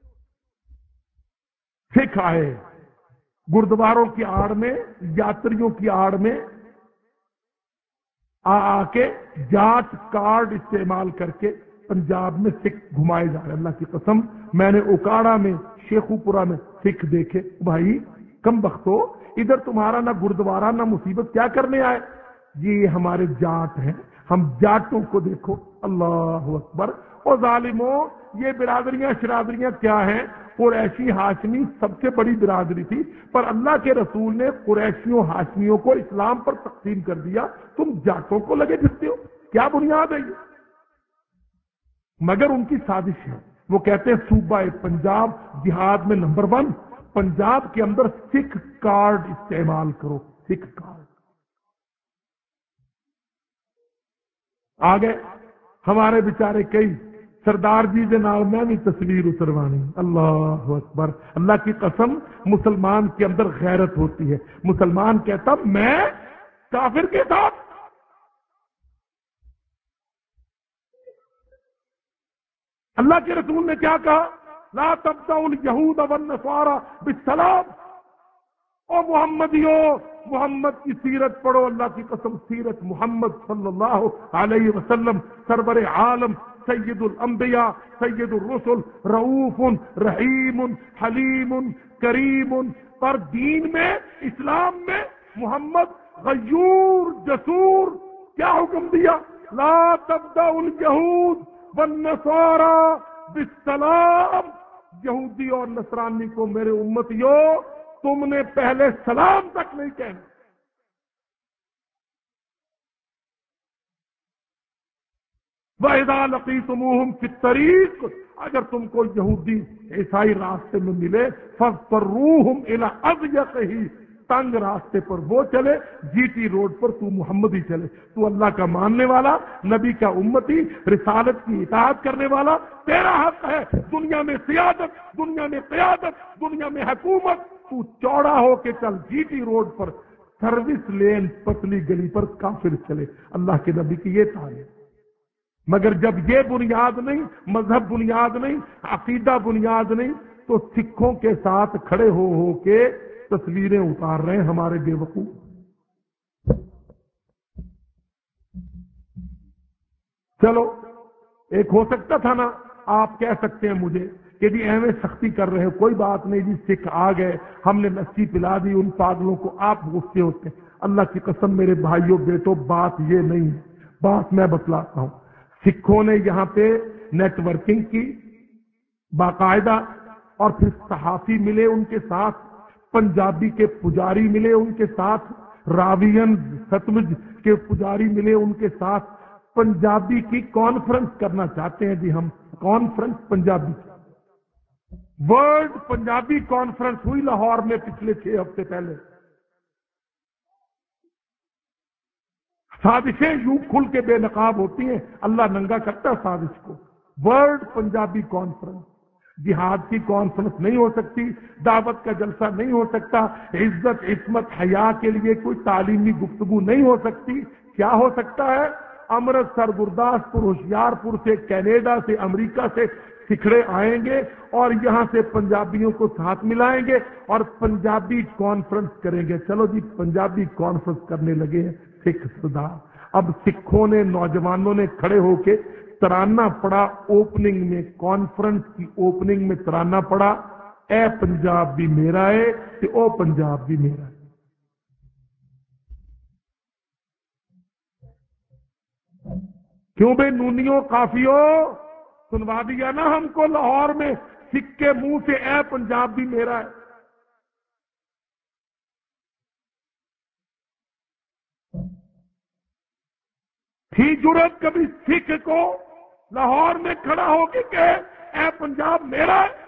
सिख आए गुरुद्वारों की आड़ में, यात्रियों की आड़ में आ आके जाट कार्ड इस्तेमाल करके पंजाब में सिख घुमाए जा रहे। अल्लाह की कसम, मैंने उकाड़ा में, शेखुपुरा में सिख देखे। भाई कम बख्तो, इधर तुम्हारा ना गुरुद्वारा ना मुसीबत, क्या करने आए? ये हमारे जाट हैं, हम जाटों को देखो। अल्लाह अकबर। और जालिमों, ये बिरादरियां शरादरियां क्या हैं? कुरैशी हाशमी सबसे बड़ी बिरादरी थी, पर अल्लाह के रसूल ने कुरैशियों हाशमियों को इस्लाम पर तकसीम कर दिया। तुम जाटों को लगे फिरते हो, क्या बुनियाद है ये? मगर उनकी साजिश है। वो कहते हैं सूबा पंजाब जिहाद में नंबर वन, पंजाब के अंदर सिख कार्ड इस्तेमाल करो, सिख कार्ड। आगे हमारे बेचारे कई सरदार जी के नाल मैं भी तस्वीर उतरवानी। अल्लाह अकबर। अल्लाह की कसम, मुसलमान के अंदर गैरत होती है। मुसलमान कहता मैं काफिर के साथ, अल्लाह के रसूल ने क्या कहा? ला तब्दउल यहूद वन नसारा बिस्सलाम। ओ मोहम्मदियों, मोहम्मद की सीरत पढ़ो। अल्लाह की कसम, सीरत मोहम्मद सल्लल्लाहु अलैहि वसल्लम सरवर आलम, सैयदुल अंबिया, सैयदुर रुसुल, रऊफुन रहीमुन हलीमुन करीमुन। पर दीन में, इस्लाम में मोहम्मद गयूर जसूर, क्या हुक्म दिया? ला तब्दउल यहूद वन नसारा बिस्सलाम। यहूदी और नसरानी को मेरे उम्मतियों, तुमने पहले सलाम तक नहीं कहना। वइज़ा लक़ीतुमूहुम फित्तरीक़, अगर तुमको यहूदी ईसाई रास्ते में मिले, फज़्तरूहुम इला अज़यक़िही, तंग रास्ते पर वो चले, जीटी रोड पर तू मुहम्मदी चले। तू अल्लाह का मानने वाला, नबी का उम्मती, रिसालत की इताअत करने वाला, तेरा हक है दुनिया में सियादत, दुनिया में क़यादत, दुनिया में हुकूमत। तू चौड़ा होके चल जीटी रोड पर, सर्विस लेन पतली गली पर काफिर चले। अल्लाह के नबी की ये तालीम। मगर जब ये बुनियाद नहीं, मजहब बुनियाद नहीं, अकीदा बुनियाद नहीं, तो सिखों के साथ खड़े हो हो के तस्वीरें उतार रहे हैं हमारे बेवकूफ। चलो, एक हो सकता था ना, आप कह सकते हैं मुझे कि जी एवं सख्ती कर रहे हो, कोई बात नहीं जी, सिख आ गए, हमने लस्सी पिला दी उन पागलों को, आप गुस्से होते हैं। अल्लाह की कसम मेरे भाइयों बेटों, बात ये नहीं है, बात मैं बतलाता हूं। सिखों ने यहां पे नेटवर्किंग की बाकायदा, और फिर सहाफी मिले उनके साथ, पंजाबी के पुजारी मिले उनके साथ, रावियन सतलुज के पुजारी मिले उनके साथ, पंजाबी की कॉन्फ्रेंस करना चाहते हैं जी हम, conference Punjabi, world Punjabi conference हुई लाहौर में पिछले छह हफ्ते पहले। साजिशें यूं खुल के बेनकाब होती हैं, अल्लाह नंगा करता है साजिश को। वर्ल्ड पंजाबी कॉन्फ्रेंस, जिहाद की कॉन्फ्रेंस नहीं हो सकती, दावत का जलसा नहीं हो सकता, इज्जत इस्मत हया के लिए कोई तालीमी गुफ्तगू नहीं हो सकती। क्या हो सकता है? अमृतसर, गुरदासपुर, होशियारपुर से, कनाडा से, अमेरिका से सिखड़े आएंगे और यहां से पंजाबियों को साथ मिलाएंगे और पंजाबी कॉन्फ्रेंस करेंगे। चलो जी, पंजाबी कॉन्फ्रेंस करने लगे हैं सिख सरदार। अब सिखों ने, नौजवानों ने खड़े होके तराना पड़ा ओपनिंग में, कॉन्फ्रेंस की ओपनिंग में तराना पड़ा, ए पंजाब भी मेरा है ते ओ पंजाब भी मेरा है। کیوں بھائی نونیوں کافیوں سنوا دیا نا ہم کو لاہور میں سکھ کے منہ سے اے پنجاب بھی میرا ہے. تھی جرت کبھی سکھ کو لاہور میں کھڑا ہو کے کہے اے پنجاب میرا ہے؟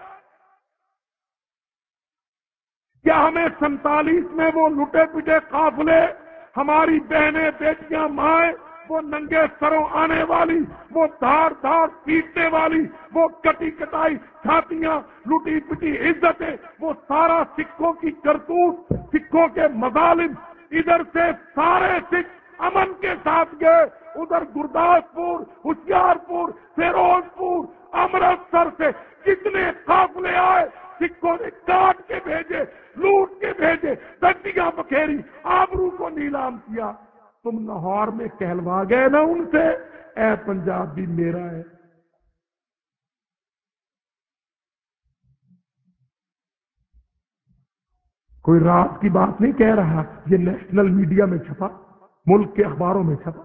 کیا ہمیں سینتالیس میں وہ لٹے پٹے قافلے ہماری بہنیں بیٹیاں مائیں وہ ننگے سروں آنے والی وہ دھار دھار پیٹنے والی وہ کٹی کٹائی چھاتیاں لٹی پٹی عزتیں وہ سارا سکھوں کی کرتوت سکھوں کے مظالم ادھر سے سارے سکھ امن کے ساتھ گئے ادھر گرداسپور ہوشیارپور فیروز پور امرتسر سے جتنے قافلے آئے سکھوں نے کاٹ کے بھیجے لوٹ کے بھیجے ڈنڈیاں بکھیری آبرو کو نیلام کیا. تم لاہور میں کہلوا گئے نا ان سے اے پنجاب بھی میرا ہے. کوئی رات کی بات نہیں کہہ رہا, یہ نیشنل میڈیا میں چھپا, ملک کے اخباروں میں چھپا.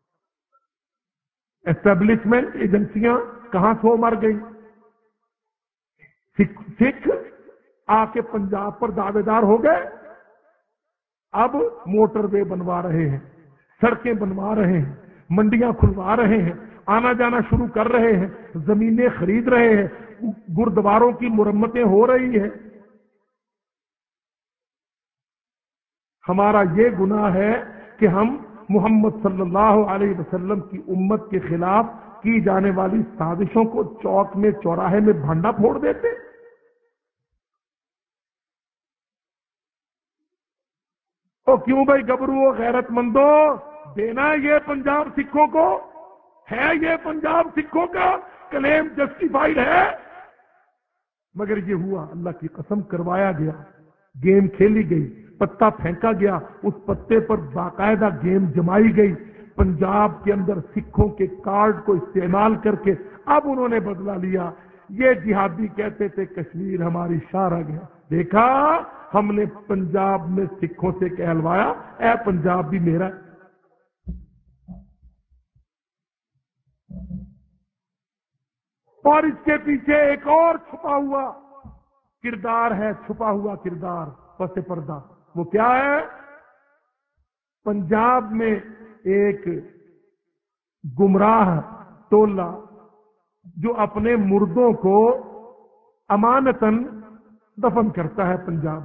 اسٹیبلشمنٹ ایجنسیاں کہاں سو مر گئی. سکھ سکھ آ کے پنجاب پر دعوے دار ہو گئے. اب موٹر وے بنوا رہے ہیں, سڑکیں بنوا رہے ہیں, منڈیاں کھلوا رہے ہیں, آنا جانا شروع کر رہے ہیں, زمینیں خرید رہے ہیں, گردواروں کی مرمتیں ہو رہی ہیں. ہمارا یہ گناہ ہے کہ ہم محمد صلی اللہ علیہ وسلم کی امت کے خلاف کی جانے والی سازشوں کو چوک میں چوراہے میں بھانڈا پھوڑ دیتے. تو کیوں بھائی گبرو غیرت مندو دینا یہ پنجاب سکھوں کو ہے, یہ پنجاب سکھوں کا کلیم جسٹیفائیڈ ہے. مگر یہ ہوا, اللہ کی قسم کروایا گیا, گیم کھیلی گئی, پتا پھینکا گیا, اس پتے پر باقاعدہ گیم جمائی گئی. پنجاب کے اندر سکھوں کے کارڈ کو استعمال کر کے اب انہوں نے بدلہ لیا. یہ جہادی کہتے تھے کشمیر ہماری شاہ رگ ہے, دیکھا ہم نے پنجاب میں سکھوں سے کہلوایا اے پنجاب بھی میرا. اور اس کے پیچھے ایک اور چھپا ہوا کردار ہے, چھپا ہوا کردار پس پردہ. وہ کیا ہے؟ پنجاب میں ایک گمراہ ٹولہ جو اپنے مردوں کو امانتاً دفن کرتا ہے پنجاب.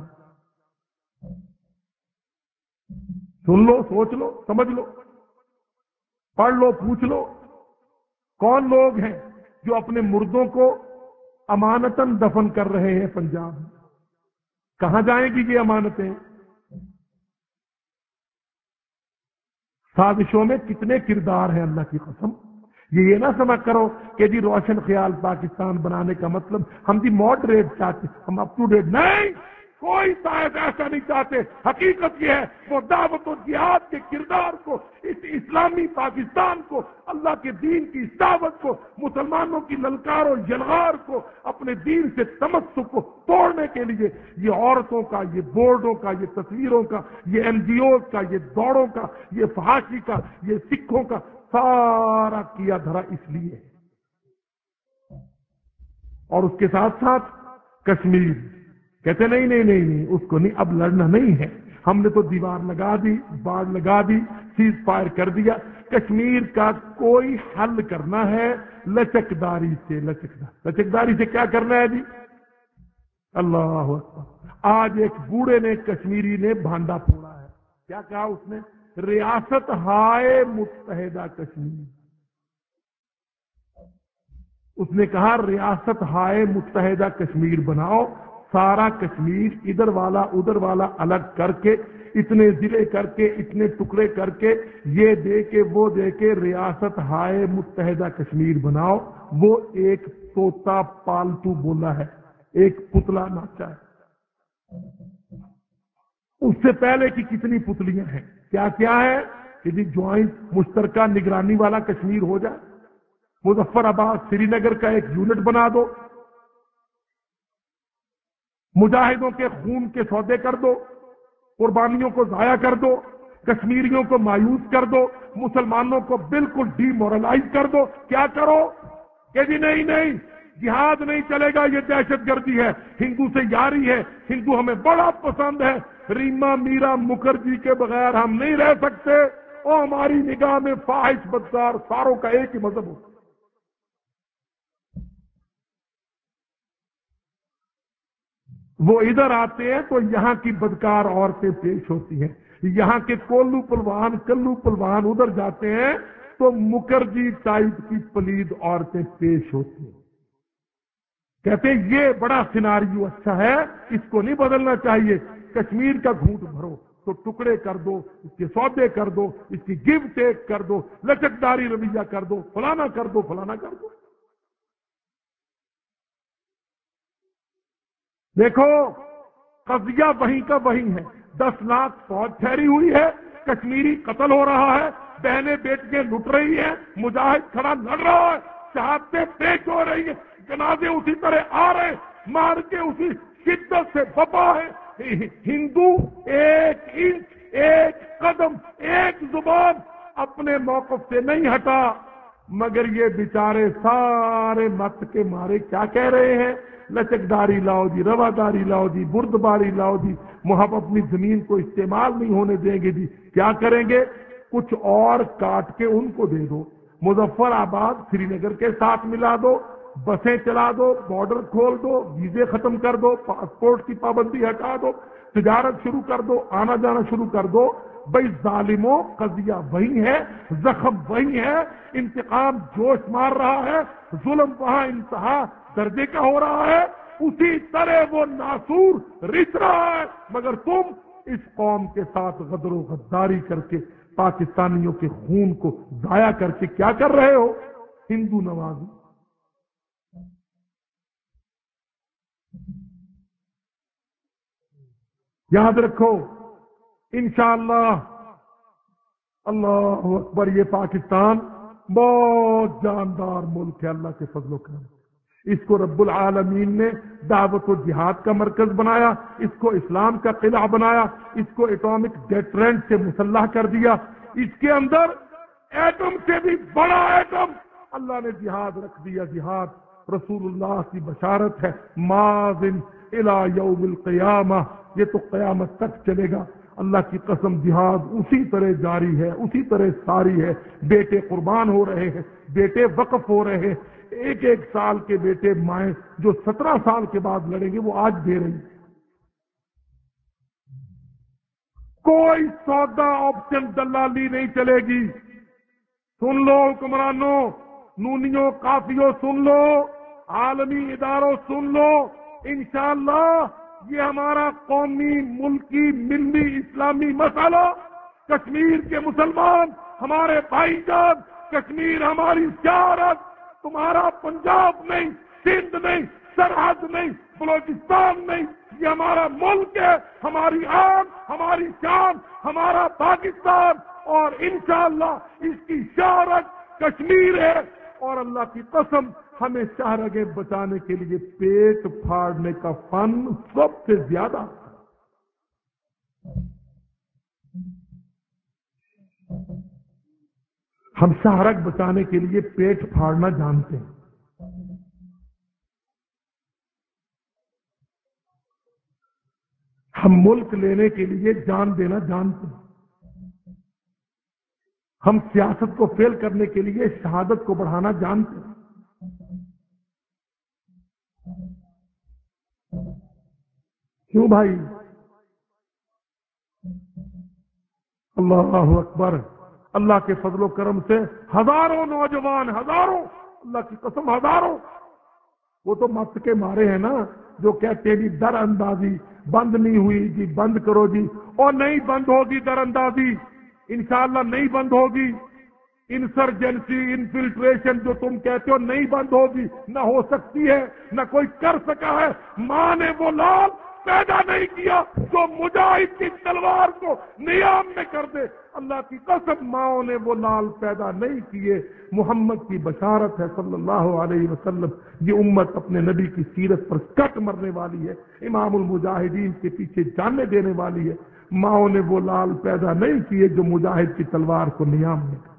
سن لو, سوچ لو, سمجھ لو, پڑھ لو, پوچھ لو, کون لوگ ہیں جو اپنے مردوں کو امانتاً دفن کر رہے ہیں پنجاب میں؟ کہاں جائیں گی یہ امانتیں؟ سازشوں میں کتنے کردار ہیں اللہ کی قسم. یہ یہ نہ سمجھ کرو کہ جی روشن خیال پاکستان بنانے کا مطلب ہم جی ماڈریٹ چاہتے, ہم اپ ٹو ڈیٹ نہیں, کوئی صاحب ایسا نہیں چاہتے. حقیقت یہ ہے وہ دعوت و جہاد کے کردار کو, اس اسلامی پاکستان کو, اللہ کے دین کی دعوت کو, مسلمانوں کی للکار و یلغار کو, اپنے دین سے تمسک کو توڑنے کے لیے یہ عورتوں کا, یہ بورڈوں کا, یہ تصویروں کا, یہ این جی اوز کا, یہ دوڑوں کا, یہ فحاشی کا, یہ سکھوں کا سارا کیا دھرا اس لیے. اور اس کے ساتھ ساتھ کشمیر کہتے نہیں نہیں نہیں نہیں اس کو نہیں, اب لڑنا نہیں ہے, ہم نے تو دیوار لگا دی, باڑ لگا دی, سیز فائر کر دیا. کشمیر کا کوئی حل کرنا ہے لچکداری سے. لچکداری لچکداری سے کیا کرنا ہے جی؟ اللہ اکبر. آج ایک بوڑھے نے کشمیری نے بھانڈا پھوڑا ہے. کیا کہا اس نے؟ ریاست ہائے متحدہ کشمیر. اس نے کہا ریاست ہائے متحدہ کشمیر بناؤ, سارا کشمیر ادھر والا ادھر والا الگ کر کے, اتنے ضلع کر کے, اتنے ٹکڑے کر کے, یہ دے کے وہ دے کے ریاست ہائے متحدہ کشمیر بناؤ. وہ ایک طوطا پالتو بولا ہے, ایک پتلا ناچا ہے. اس سے پہلے کی کتنی پتلیاں ہیں, کیا کیا ہے کہ جی جوائنٹ مشترکہ نگرانی والا کشمیر ہو جائے, مظفر آباد سری نگر کا ایک یونٹ بنا دو, مجاہدوں کے خون کے سودے کر دو, قربانیوں کو ضائع کر دو, کشمیریوں کو مایوس کر دو، مسلمانوں کو بالکل ڈی مورلائز کر دو. کیا کرو کہ جی نہیں نہیں جہاد نہیں چلے گا، یہ دہشت گردی ہے، ہندو سے یاری ہے، ہندو ہمیں بڑا پسند ہے، ریما میرا مکھرجی کے بغیر ہم نہیں رہ سکتے، اور ہماری نگاہ میں فاحش بدکار ساروں کا ایک ہی مذہب ہوتا. وہ ادھر آتے ہیں تو یہاں کی بدکار عورتیں پیش ہوتی ہیں، یہاں کے کولو پلوان کلو پلوان ادھر جاتے ہیں تو مکھرجی ٹائپ کی پلید عورتیں پیش ہوتی ہیں. کہتے ہیں یہ بڑا سیناریو اچھا ہے، اس کو نہیں بدلنا چاہیے. کشمیر کا گھونٹ بھرو تو ٹکڑے کر دو، اس کے سودے کر دو، اس کی گیو ٹیک کر دو، لچکداری رویہ کر دو، فلانا کر دو فلانا کر دو. دیکھو قضیہ وہیں کا وہیں ہے. دس لاکھ فوج ٹھہری ہوئی ہے، کشمیری قتل ہو رہا ہے، بہنیں بیٹیاں لٹ رہی ہیں، مجاہد کھڑا لڑ رہا ہے، شہادتیں پیش ہو رہی ہیں، جنازے اسی طرح آ رہے، مار کے اسی شدت سے بپا ہے. ہندو ایک انچ ایک قدم ایک زبان اپنے موقف سے نہیں ہٹا، مگر یہ بیچارے سارے مت کے مارے کیا کہہ رہے ہیں؟ لچکداری لاؤ جی، رواداری لاؤ جی، بردباری لاؤ جی، ہم اپنی زمین کو استعمال نہیں ہونے دیں گے جی. کیا کریں گے؟ کچھ اور کاٹ کے ان کو دے دو، مظفر آباد سری نگر کے ساتھ ملا دو، بسیں چلا دو، بارڈر کھول دو، ویزے ختم کر دو، پاسپورٹ کی پابندی ہٹا دو، تجارت شروع کر دو، آنا جانا شروع کر دو. بھائی ظالموں، قضیہ وہی ہے، زخم وہی ہے، انتقام جوش مار رہا ہے، ظلم وہاں انتہا درجے کا ہو رہا ہے، اسی طرح وہ ناسور رچ رہا ہے. مگر تم اس قوم کے ساتھ غدر و غداری کر کے پاکستانیوں کے خون کو ضائع کر کے کیا کر رہے ہو؟ ہندو نوازی. یاد رکھو انشاءاللہ، اللہ اکبر، یہ پاکستان بہت جاندار ملک ہے اللہ کے فضل و کرم. اس کو رب العالمین نے دعوت و جہاد کا مرکز بنایا، اس کو اسلام کا قلعہ بنایا، اس کو ایٹامک ڈیٹرنٹ سے مسلح کر دیا. اس کے اندر ایٹم سے بھی بڑا ایٹم اللہ نے جہاد رکھ دیا. جہاد رسول اللہ کی بشارت ہے، ماضٍ الی یوم القیامہ، یہ تو قیامت تک چلے گا. اللہ کی قسم جہاد اسی طرح جاری ہے، اسی طرح ساری ہے. بیٹے قربان ہو رہے ہیں، بیٹے وقف ہو رہے ہیں. ایک ایک سال کے بیٹے مائیں جو سترہ سال کے بعد لڑیں گے وہ آج دے رہی. کوئی سودا آپشن دلالی نہیں چلے گی. سن لو حکمرانوں، نونیوں، کافیوں، سن لو، عالمی اداروں سن لو، انشاءاللہ یہ ہمارا قومی، ملکی، ملی، اسلامی مسئلہ، کشمیر کے مسلمان ہمارے بھائی جان، کشمیر ہماری شہرت، تمہارا پنجاب نہیں، سندھ نہیں، سرحد نہیں، بلوچستان نہیں، یہ ہمارا ملک ہے، ہماری آن، ہماری شان، ہمارا پاکستان، اور انشاءاللہ اس کی شہرت کشمیر ہے. اور اللہ کی قسم ہمیں شہرگیں بچانے کے لیے پیٹ پھاڑنے کا فن سب سے زیادہ. ہم شہرگ بچانے کے لیے پیٹ پھاڑنا جانتے ہیں. ہم ملک لینے کے لیے جان دینا جانتے ہیں. ہم سیاست کو فیل کرنے کے لیے شہادت کو بڑھانا جانتے ہیں. کیوں بھائی؟ اللہ اکبر. اللہ کے فضل و کرم سے ہزاروں نوجوان، ہزاروں، اللہ کی قسم ہزاروں، وہ تو مت کے مارے ہیں نا، جو کہتے ہیں جی در اندازی بند نہیں ہوئی جی، بند کرو جی. اور نہیں بند ہوگی در اندازی، انشاءاللہ نہیں بند ہوگی. انسرجنسی، انفلٹریشن جو تم کہتے ہو نہیں بند ہوگی، نہ ہو سکتی ہے، نہ کوئی کر سکا ہے. ماں نے وہ لال پیدا نہیں کیا جو مجاہد کی تلوار کو نیام میں کر دے۔ اللہ کی قسم ماؤں نے وہ لال پیدا نہیں کیے۔ محمد کی بشارت ہے صلی اللہ علیہ وسلم، یہ امت اپنے نبی کی سیرت پر کٹ مرنے والی ہے، امام المجاہدین کے پیچھے جانے دینے والی ہے۔ ماؤں نے وہ لال پیدا نہیں کیے جو مجاہد کی تلوار کو نیام میں کر۔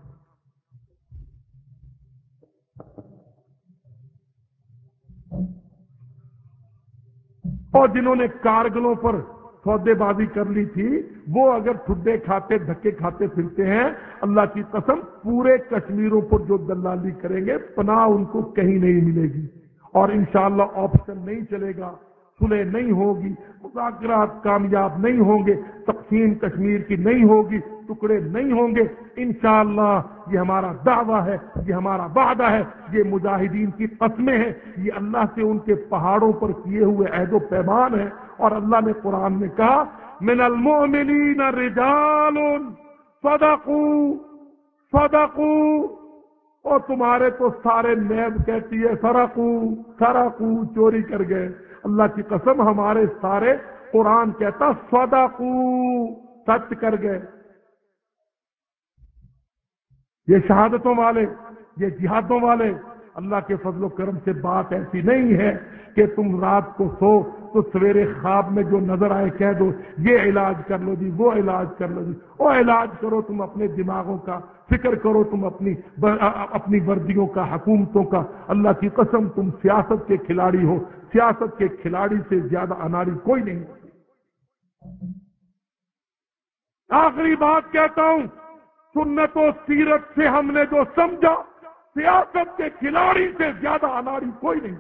اور جنہوں نے کارگلوں پر سودے بازی کر لی تھی وہ اگر ٹھڈے کھاتے دھکے کھاتے پھرتے ہیں، اللہ کی قسم پورے کشمیروں پر جو دلالی کریں گے پناہ ان کو کہیں نہیں ملے گی، اور انشاءاللہ آپشن نہیں چلے گا، صلح نہیں ہوگی، مذاکرات کامیاب نہیں ہوں گے، تقسیم کشمیر کی نہیں ہوگی، ٹکڑے نہیں ہوں گے۔ انشاءاللہ یہ ہمارا دعویٰ ہے، یہ ہمارا وعدہ ہے، یہ مجاہدین کی قسمیں ہیں، یہ اللہ سے ان کے پہاڑوں پر کیے ہوئے عہد و پیمان ہیں۔ اور اللہ نے قرآن میں کہا من المؤمنین رجال صدقوا صدقوا، اور تمہارے تو سارے نیب کہتی ہے سرقو سرقو، چوری کر گئے۔ اللہ کی قسم ہمارے سارے قرآن کہتا صدقو، سچ کر گئے۔ یہ شہادتوں والے، یہ جہادوں والے، اللہ کے فضل و کرم سے بات ایسی نہیں ہے کہ تم رات کو سو تو سویرے خواب میں جو نظر آئے کہہ دو یہ علاج کر لو جی، وہ علاج کر لو جی۔ وہ علاج کرو تم اپنے دماغوں کا، فکر کرو تم اپنی اپنی وردیوں کا، حکومتوں کا۔ اللہ کی قسم تم سیاست کے کھلاڑی ہو، سیاست کے کھلاڑی سے زیادہ اناڑی کوئی نہیں ہوتی۔ آخری بات کہتا ہوں، سنت و سیرت سے ہم نے جو سمجھا سیاست کے کھلاڑی سے زیادہ اناڑی کوئی نہیں۔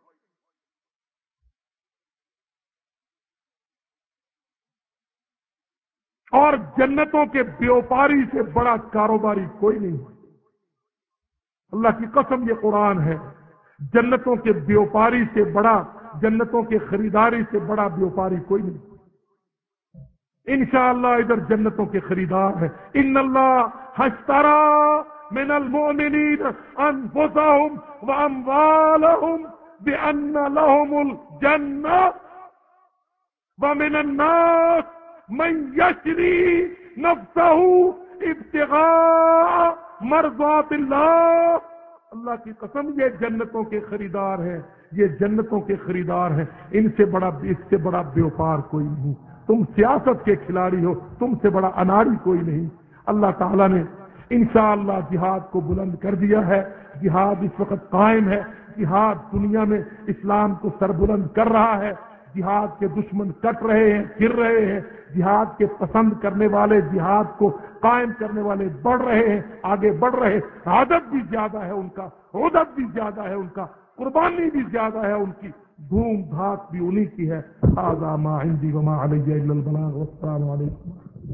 اور جنتوں کے بیوپاری سے بڑا کاروباری کوئی نہیں۔ اللہ کی قسم یہ قرآن ہے، جنتوں کے بیوپاری سے بڑا، جنتوں کے خریداری سے بڑا بیوپاری کوئی نہیں۔ انشاءاللہ ادھر جنتوں کے خریدار ہیں۔ ان اللہ اشتری من المؤمنین انفسهم واموالهم بان لهم الجنہ ومن الناس من یشری نفسه ابتغاء مرضات اللہ۔ اللہ کی قسم یہ جنتوں کے خریدار ہیں، یہ جنتوں کے خریدار ہیں، ان سے بڑا، اس سے بڑا بیوپار کوئی نہیں۔ تم سیاست کے کھلاڑی ہو، تم سے بڑا اناڑی کوئی نہیں۔ اللہ تعالیٰ نے انشاءاللہ جہاد کو بلند کر دیا ہے، جہاد اس وقت قائم ہے، جہاد دنیا میں اسلام کو سربلند کر رہا ہے، جہاد کے دشمن کٹ رہے ہیں، گر رہے ہیں، جہاد کے پسند کرنے والے، جہاد کو قائم کرنے والے بڑھ رہے ہیں، آگے بڑھ رہے ہیں۔ عادت بھی زیادہ ہے ان کا، عدت بھی زیادہ ہے ان کا، قربانی بھی زیادہ ہے ان کی، دھوم دھاک بھی انہی کی ہے۔ ھذا ما عندی وما علی الا البلاغ والسلام علیکم۔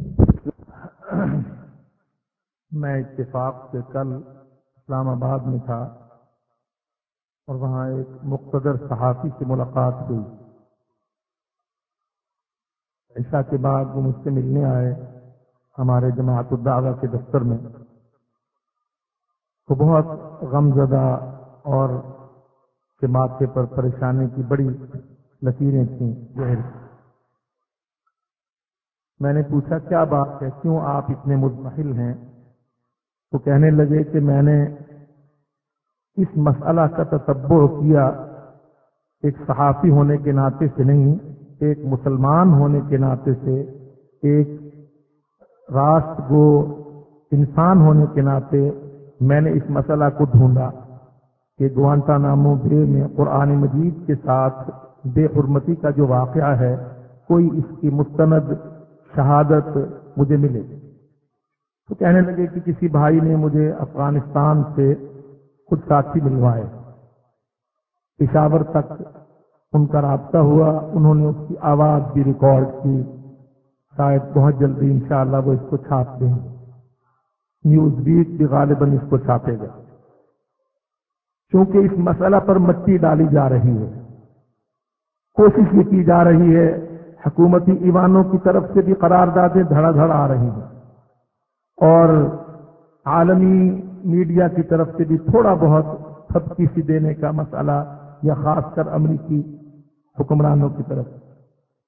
میں اتفاق سے کل اسلام آباد میں تھا اور وہاں ایک مقتدر صحافی سے ملاقات ہوئی۔ عشاء کے بعد وہ مجھ سے ملنے آئے ہمارے جماعت الدعوہ کے دفتر میں۔ وہ بہت غم زدہ اور کے ماتھے پر پریشانی کی بڑی لکیریں تھیں ظاہر۔ میں نے پوچھا کیا بات ہے، کیوں آپ اتنے مضمحل ہیں؟ وہ کہنے لگے کہ میں نے اس مسئلہ کا تتبع کیا، ایک صحافی ہونے کے ناطے سے نہیں، ایک مسلمان ہونے کے ناطے سے، ایک راست گو انسان ہونے کے ناطے میں نے اس مسئلہ کو ڈھونڈا کہ گوانتانامو بے میں قرآن مجید کے ساتھ بے حرمتی کا جو واقعہ ہے، کوئی اس کی مستند شہادت مجھے ملے۔ تو کہنے لگے کہ کسی بھائی نے مجھے افغانستان سے خود ساتھی ملوائے، پشاور تک ان کا رابطہ ہوا، انہوں نے اس کی آواز بھی ریکارڈ کی، شاید بہت جلدی انشاءاللہ وہ اس کو چھاپ دیں گے، نیوز ویک بھی غالباً اس کو چھاپے گا، کیونکہ اس مسئلہ پر مٹی ڈالی جا رہی ہے۔ کوشش یہ کی جا رہی ہے، حکومتی ایوانوں کی طرف سے بھی قراردادیں دھڑا دھڑ آ رہی ہیں اور عالمی میڈیا کی طرف سے بھی تھوڑا بہت تھپکی سی دینے کا مسئلہ، یا خاص کر امریکی حکمرانوں کی طرف۔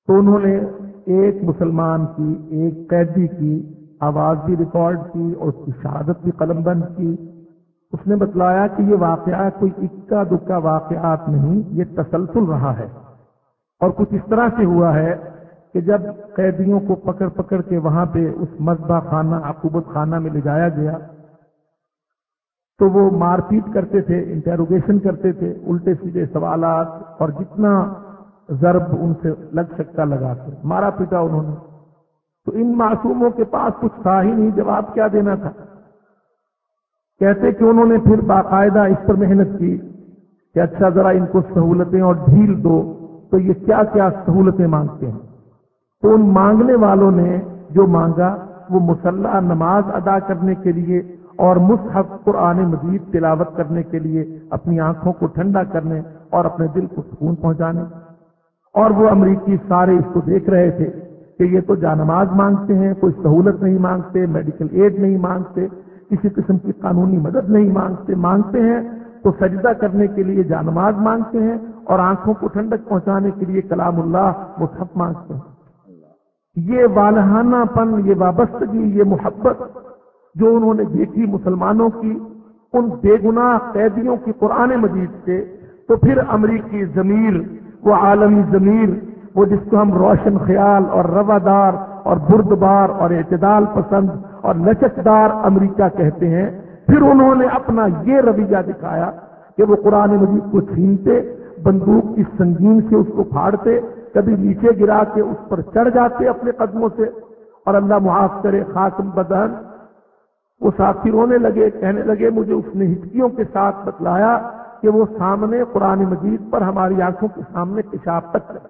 تو انہوں نے ایک مسلمان کی، ایک قیدی کی آواز بھی ریکارڈ کی اور اس کی شہادت بھی قلم بند کی. اس نے بتلایا کہ یہ واقعہ کوئی اکا دکا واقعات نہیں، یہ تسلسل رہا ہے، اور کچھ اس طرح سے ہوا ہے کہ جب قیدیوں کو پکڑ پکڑ کے وہاں پہ اس مذبح خانہ عقوبت خانہ میں لے جایا گیا تو وہ مار پیٹ کرتے تھے، انٹیروگیشن کرتے تھے، الٹے سیدھے سوالات، اور جتنا ضرب ان سے لگ سکتا لگا کے مارا پیٹا انہوں نے. تو ان معصوموں کے پاس کچھ تھا ہی نہیں، جواب کیا دینا تھا. کہتے کہ انہوں نے پھر باقاعدہ اس پر محنت کی کہ اچھا ذرا ان کو سہولتیں اور ڈھیل دو، تو یہ کیا کیا سہولتیں مانگتے ہیں. تو ان مانگنے والوں نے جو مانگا وہ مسلح نماز ادا کرنے کے لیے اور مصحف قرآن مجید تلاوت کرنے کے لیے، اپنی آنکھوں کو ٹھنڈا کرنے اور اپنے دل کو سکون پہنچانے. اور وہ امریکی سارے اس کو دیکھ رہے تھے کہ یہ تو جانماز مانگتے ہیں، کوئی سہولت نہیں مانگتے، میڈیکل ایڈ نہیں مانگتے، کسی قسم کی قانونی مدد نہیں مانگتے، مانگتے ہیں تو سجدہ کرنے کے لیے جانماز مانگتے ہیں اور آنکھوں کو ٹھنڈک پہنچانے کے لیے کلام اللہ مصحف مانگتے ہیں. یہ والہانہ پن، یہ وابستگی، یہ محبت جو انہوں نے دیکھی مسلمانوں کی ان بے گناہ قیدیوں کی قرآن مجید سے، تو پھر امریکی ضمیر، وہ عالمی ضمیر، وہ جس کو ہم روشن خیال اور روادار اور بردبار اور اعتدال پسند اور لچکدار امریکہ کہتے ہیں، پھر انہوں نے اپنا یہ رویہ دکھایا کہ وہ قرآن مجید کو چھینتے، بندوق کی سنگین سے اس کو پھاڑتے، کبھی نیچے گرا کے اس پر چڑھ جاتے اپنے قدموں سے، اور اللہ معاف کرے خاتم بدن وہ ساتھی رونے لگے، کہنے لگے مجھے اس نے ہچکیوں کے ساتھ بتلایا کہ وہ سامنے قرآن مجید پر ہماری آنکھوں کے سامنے پیشاب تک کرتا.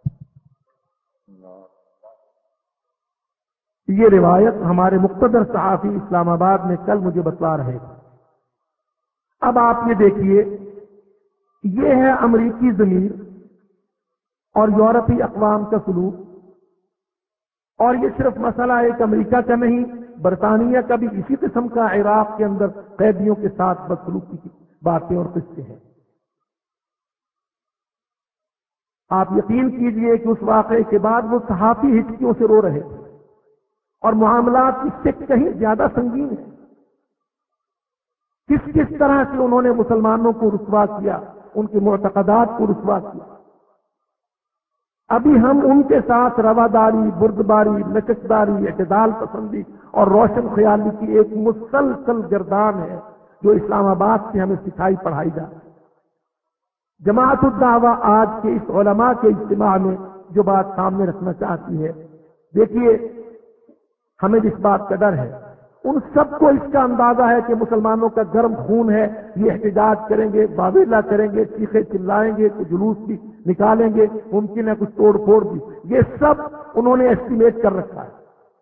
یہ روایت ہمارے مقتدر صحافی اسلام آباد میں کل مجھے بتلا رہے تھے. اب آپ یہ دیکھیے، یہ ہے امریکی ضمیر اور یورپی اقوام کا سلوک، اور یہ صرف مسئلہ ایک امریکہ کا نہیں، برطانیہ کا بھی اسی قسم کا عراق کے اندر قیدیوں کے ساتھ بدسلوکی کی باتیں اور قصے ہیں. آپ یقین کیجئے کہ اس واقعے کے بعد وہ صحافی ہچکیوں سے رو رہے تھے، اور معاملات اس سے کہیں زیادہ سنگین ہیں. کس کس طرح سے انہوں نے مسلمانوں کو رسوا کیا، ان کے معتقدات کو رسوا کیا. ابھی ہم ان کے ساتھ رواداری، بردباری، لچکداری، اعتدال پسندی اور روشن خیالی کی ایک مسلسل گردان ہے جو اسلام آباد سے ہمیں سکھائی پڑھائی جا رہی ہے. جماعت الدعوہ آج کے اس علماء کے اجتماع میں جو بات سامنے رکھنا چاہتی ہے، دیکھیے ہمیں جس بات کا ڈر ہے، ان سب کو اس کا اندازہ ہے کہ مسلمانوں کا گرم خون ہے، یہ احتجاج کریں گے، باویلا کریں گے، چیخے چلائیں گے، کچھ جلوس بھی نکالیں گے، ممکن ہے کچھ توڑ پھوڑ بھی. یہ سب انہوں نے ایسٹیمیٹ کر رکھا ہے.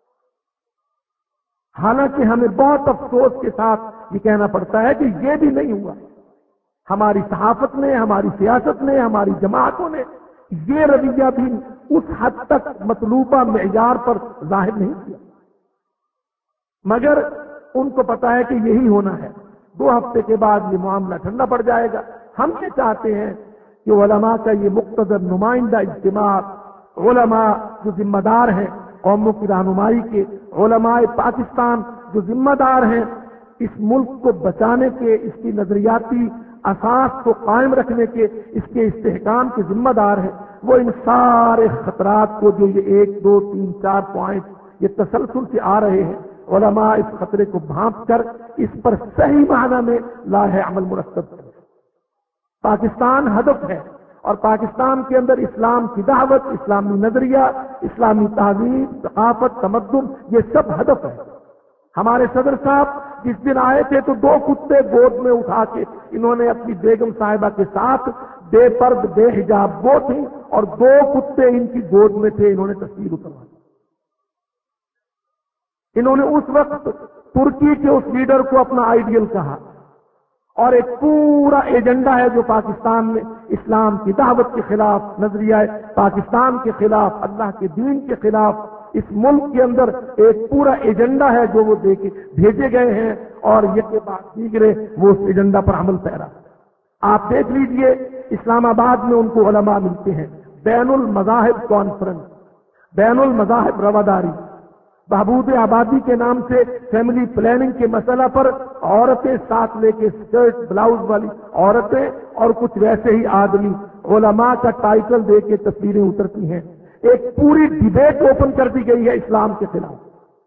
حالانکہ ہمیں بہت افسوس کے ساتھ یہ کہنا پڑتا ہے کہ یہ بھی نہیں ہوا. ہماری صحافت نے، ہماری سیاست نے، ہماری جماعتوں نے یہ رویہ بھی اس حد تک مطلوبہ معیار پر ظاہر نہیں کیا، مگر ان کو پتا ہے کہ یہی ہونا ہے. دو ہفتے کے بعد یہ معاملہ ٹھنڈا پڑ جائے گا. ہم یہ چاہتے ہیں کہ علماء کا یہ مقتدر نمائندہ اجتماع، علماء جو ذمہ دار ہیں قوموں کی رہنمائی کے، علماء پاکستان جو ذمہ دار ہیں اس ملک کو بچانے کے، اس کی نظریاتی اساس کو قائم رکھنے کے، اس کے استحکام کے ذمہ دار ہیں، وہ ان سارے خطرات کو جو یہ ایک دو تین چار پوائنٹ یہ تسلسل سے آ رہے ہیں، علماء اس خطرے کو بھانپ کر اس پر صحیح معنی میں لاہ عمل مرتب کریں. پاکستان ہدف ہے، اور پاکستان کے اندر اسلام کی دعوت، اسلامی نظریہ، اسلامی تہذیب، ثقافت، تمدن، یہ سب ہدف ہے. ہمارے صدر صاحب جس دن آئے تھے تو دو کتے گود میں اٹھا کے انہوں نے اپنی بیگم صاحبہ کے ساتھ، بے پرد بے حجاب وہ تھیں اور دو کتے ان کی گود میں تھے، انہوں نے تصویر اتروائی. انہوں نے اس وقت ترکی کے اس لیڈر کو اپنا آئیڈیل کہا، اور ایک پورا ایجنڈا ہے جو پاکستان میں اسلام کی دعوت کے خلاف، نظریہ پاکستان کے خلاف، اللہ کے دین کے خلاف، اس ملک کے اندر ایک پورا ایجنڈا ہے جو وہ دے کے بھیجے گئے ہیں، اور یہ کے بعد دیگرے وہ اس ایجنڈا پر عمل پیرا. آپ دیکھ لیجئے اسلام آباد میں ان کو علماء ملتے ہیں، بین المذاہب کانفرنس، بین المذاہب رواداری، بہبود آبادی کے نام سے فیملی پلاننگ کے مسئلہ پر عورتیں ساتھ لے کے اسکرٹ بلاؤز والی عورتیں اور کچھ ویسے ہی آدمی علماء کا ٹائٹل دے کے تصویریں اترتی ہیں. ایک پوری ڈیبیٹ اوپن کر دی گئی ہے اسلام کے خلاف،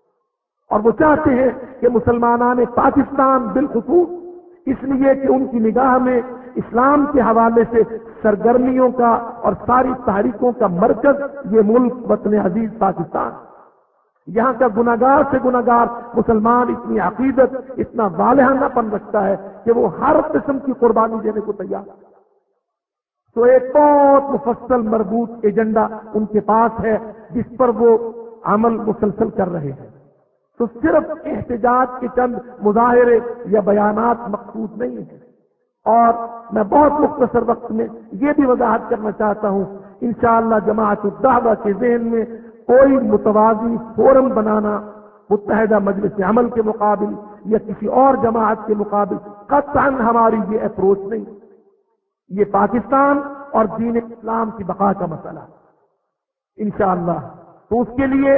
اور وہ چاہتے ہیں کہ مسلمانان پاکستان بالخصوص اس لیے کہ ان کی نگاہ میں اسلام کے حوالے سے سرگرمیوں کا اور ساری تحریکوں کا مرکز یہ ملک وطن عزیز پاکستان، یہاں کا گناہگار سے گناہگار مسلمان اتنی عقیدت اتنا والہانہ پن رکھتا ہے کہ وہ ہر قسم کی قربانی دینے کو تیار ہے. تو ایک بہت مفصل مربوط ایجنڈا ان کے پاس ہے جس پر وہ عمل مسلسل کر رہے ہیں. تو صرف احتجاج کے چند مظاہرے یا بیانات مقصود نہیں ہیں. اور میں بہت مختصر وقت میں یہ بھی وضاحت کرنا چاہتا ہوں، انشاءاللہ جماعت الدعوہ کے ذہن میں کوئی متوازی فورم بنانا متحدہ مجلس عمل کے مقابل یا کسی اور جماعت کے مقابل قطعاً ہماری یہ اپروچ نہیں. یہ پاکستان اور دین اسلام کی بقا کا مسئلہ ہے انشاءاللہ. تو اس کے لیے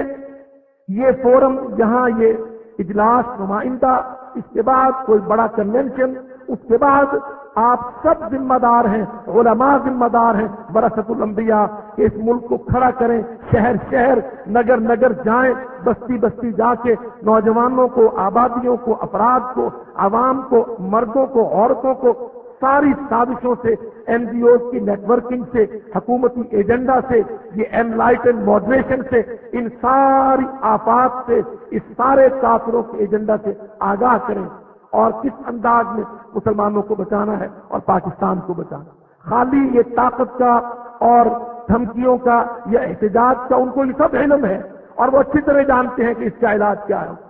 یہ فورم، یہاں یہ اجلاس نمائندہ، اس کے بعد کوئی بڑا کنونشن، اس کے بعد آپ سب ذمہ دار ہیں، علماء ذمہ دار ہیں ورثۃ الانبیاء، کہ اس ملک کو کھڑا کریں، شہر شہر نگر نگر جائیں، بستی بستی جا کے نوجوانوں کو، آبادیوں کو، افراد کو، عوام کو، مردوں کو، عورتوں کو، ساری سازشوں سے، این جی اوز کی نیٹ ورکنگ سے، حکومتی ایجنڈا سے، یہ این لائٹن ماڈریشن سے، ان ساری آفات سے، اس سارے کافروں کے ایجنڈا سے آگاہ کریں اور کس انداز میں مسلمانوں کو بچانا ہے اور پاکستان کو بچانا. خالی یہ طاقت کا اور دھمکیوں کا یا احتجاج کا ان کو یہ سب علم ہے اور وہ اچھی طرح جانتے ہیں کہ اس کا علاج کیا ہے.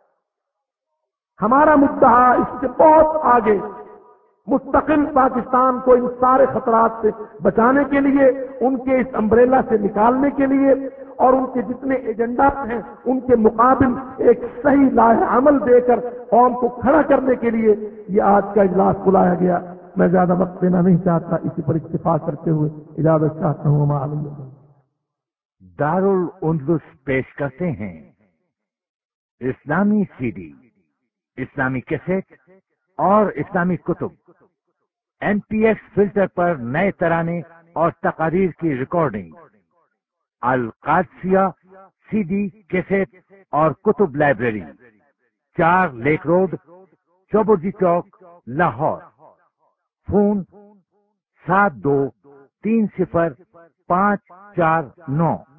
ہمارا مدعا اس سے بہت آگے، مستقل پاکستان کو ان سارے خطرات سے بچانے کے لیے، ان کے اس امبریلا سے نکالنے کے لیے اور ان کے جتنے ایجنڈاز ہیں ان کے مقابل ایک صحیح لاہ عمل دے کر قوم کو کھڑا کرنے کے لیے یہ آج کا اجلاس بلایا گیا. میں زیادہ وقت دینا نہیں چاہتا، اسی پر اکتفا کرتے ہوئے اجازت چاہتا ہوں. وما علینا. دارالاندلس پیش کرتے ہیں اسلامی سی ڈی، اسلامی کیسٹ اور اسلامی کتب، این پی ایکس فلٹر پر نئے ترانے اور تقاریر کی ریکارڈنگ. القادسیہ سی ڈی، کیسٹ اور کتب لائبریری، چار لیک روڈ، چوبرجی چوک، لاہور. فون سات دو تین صفر پانچ چار نو.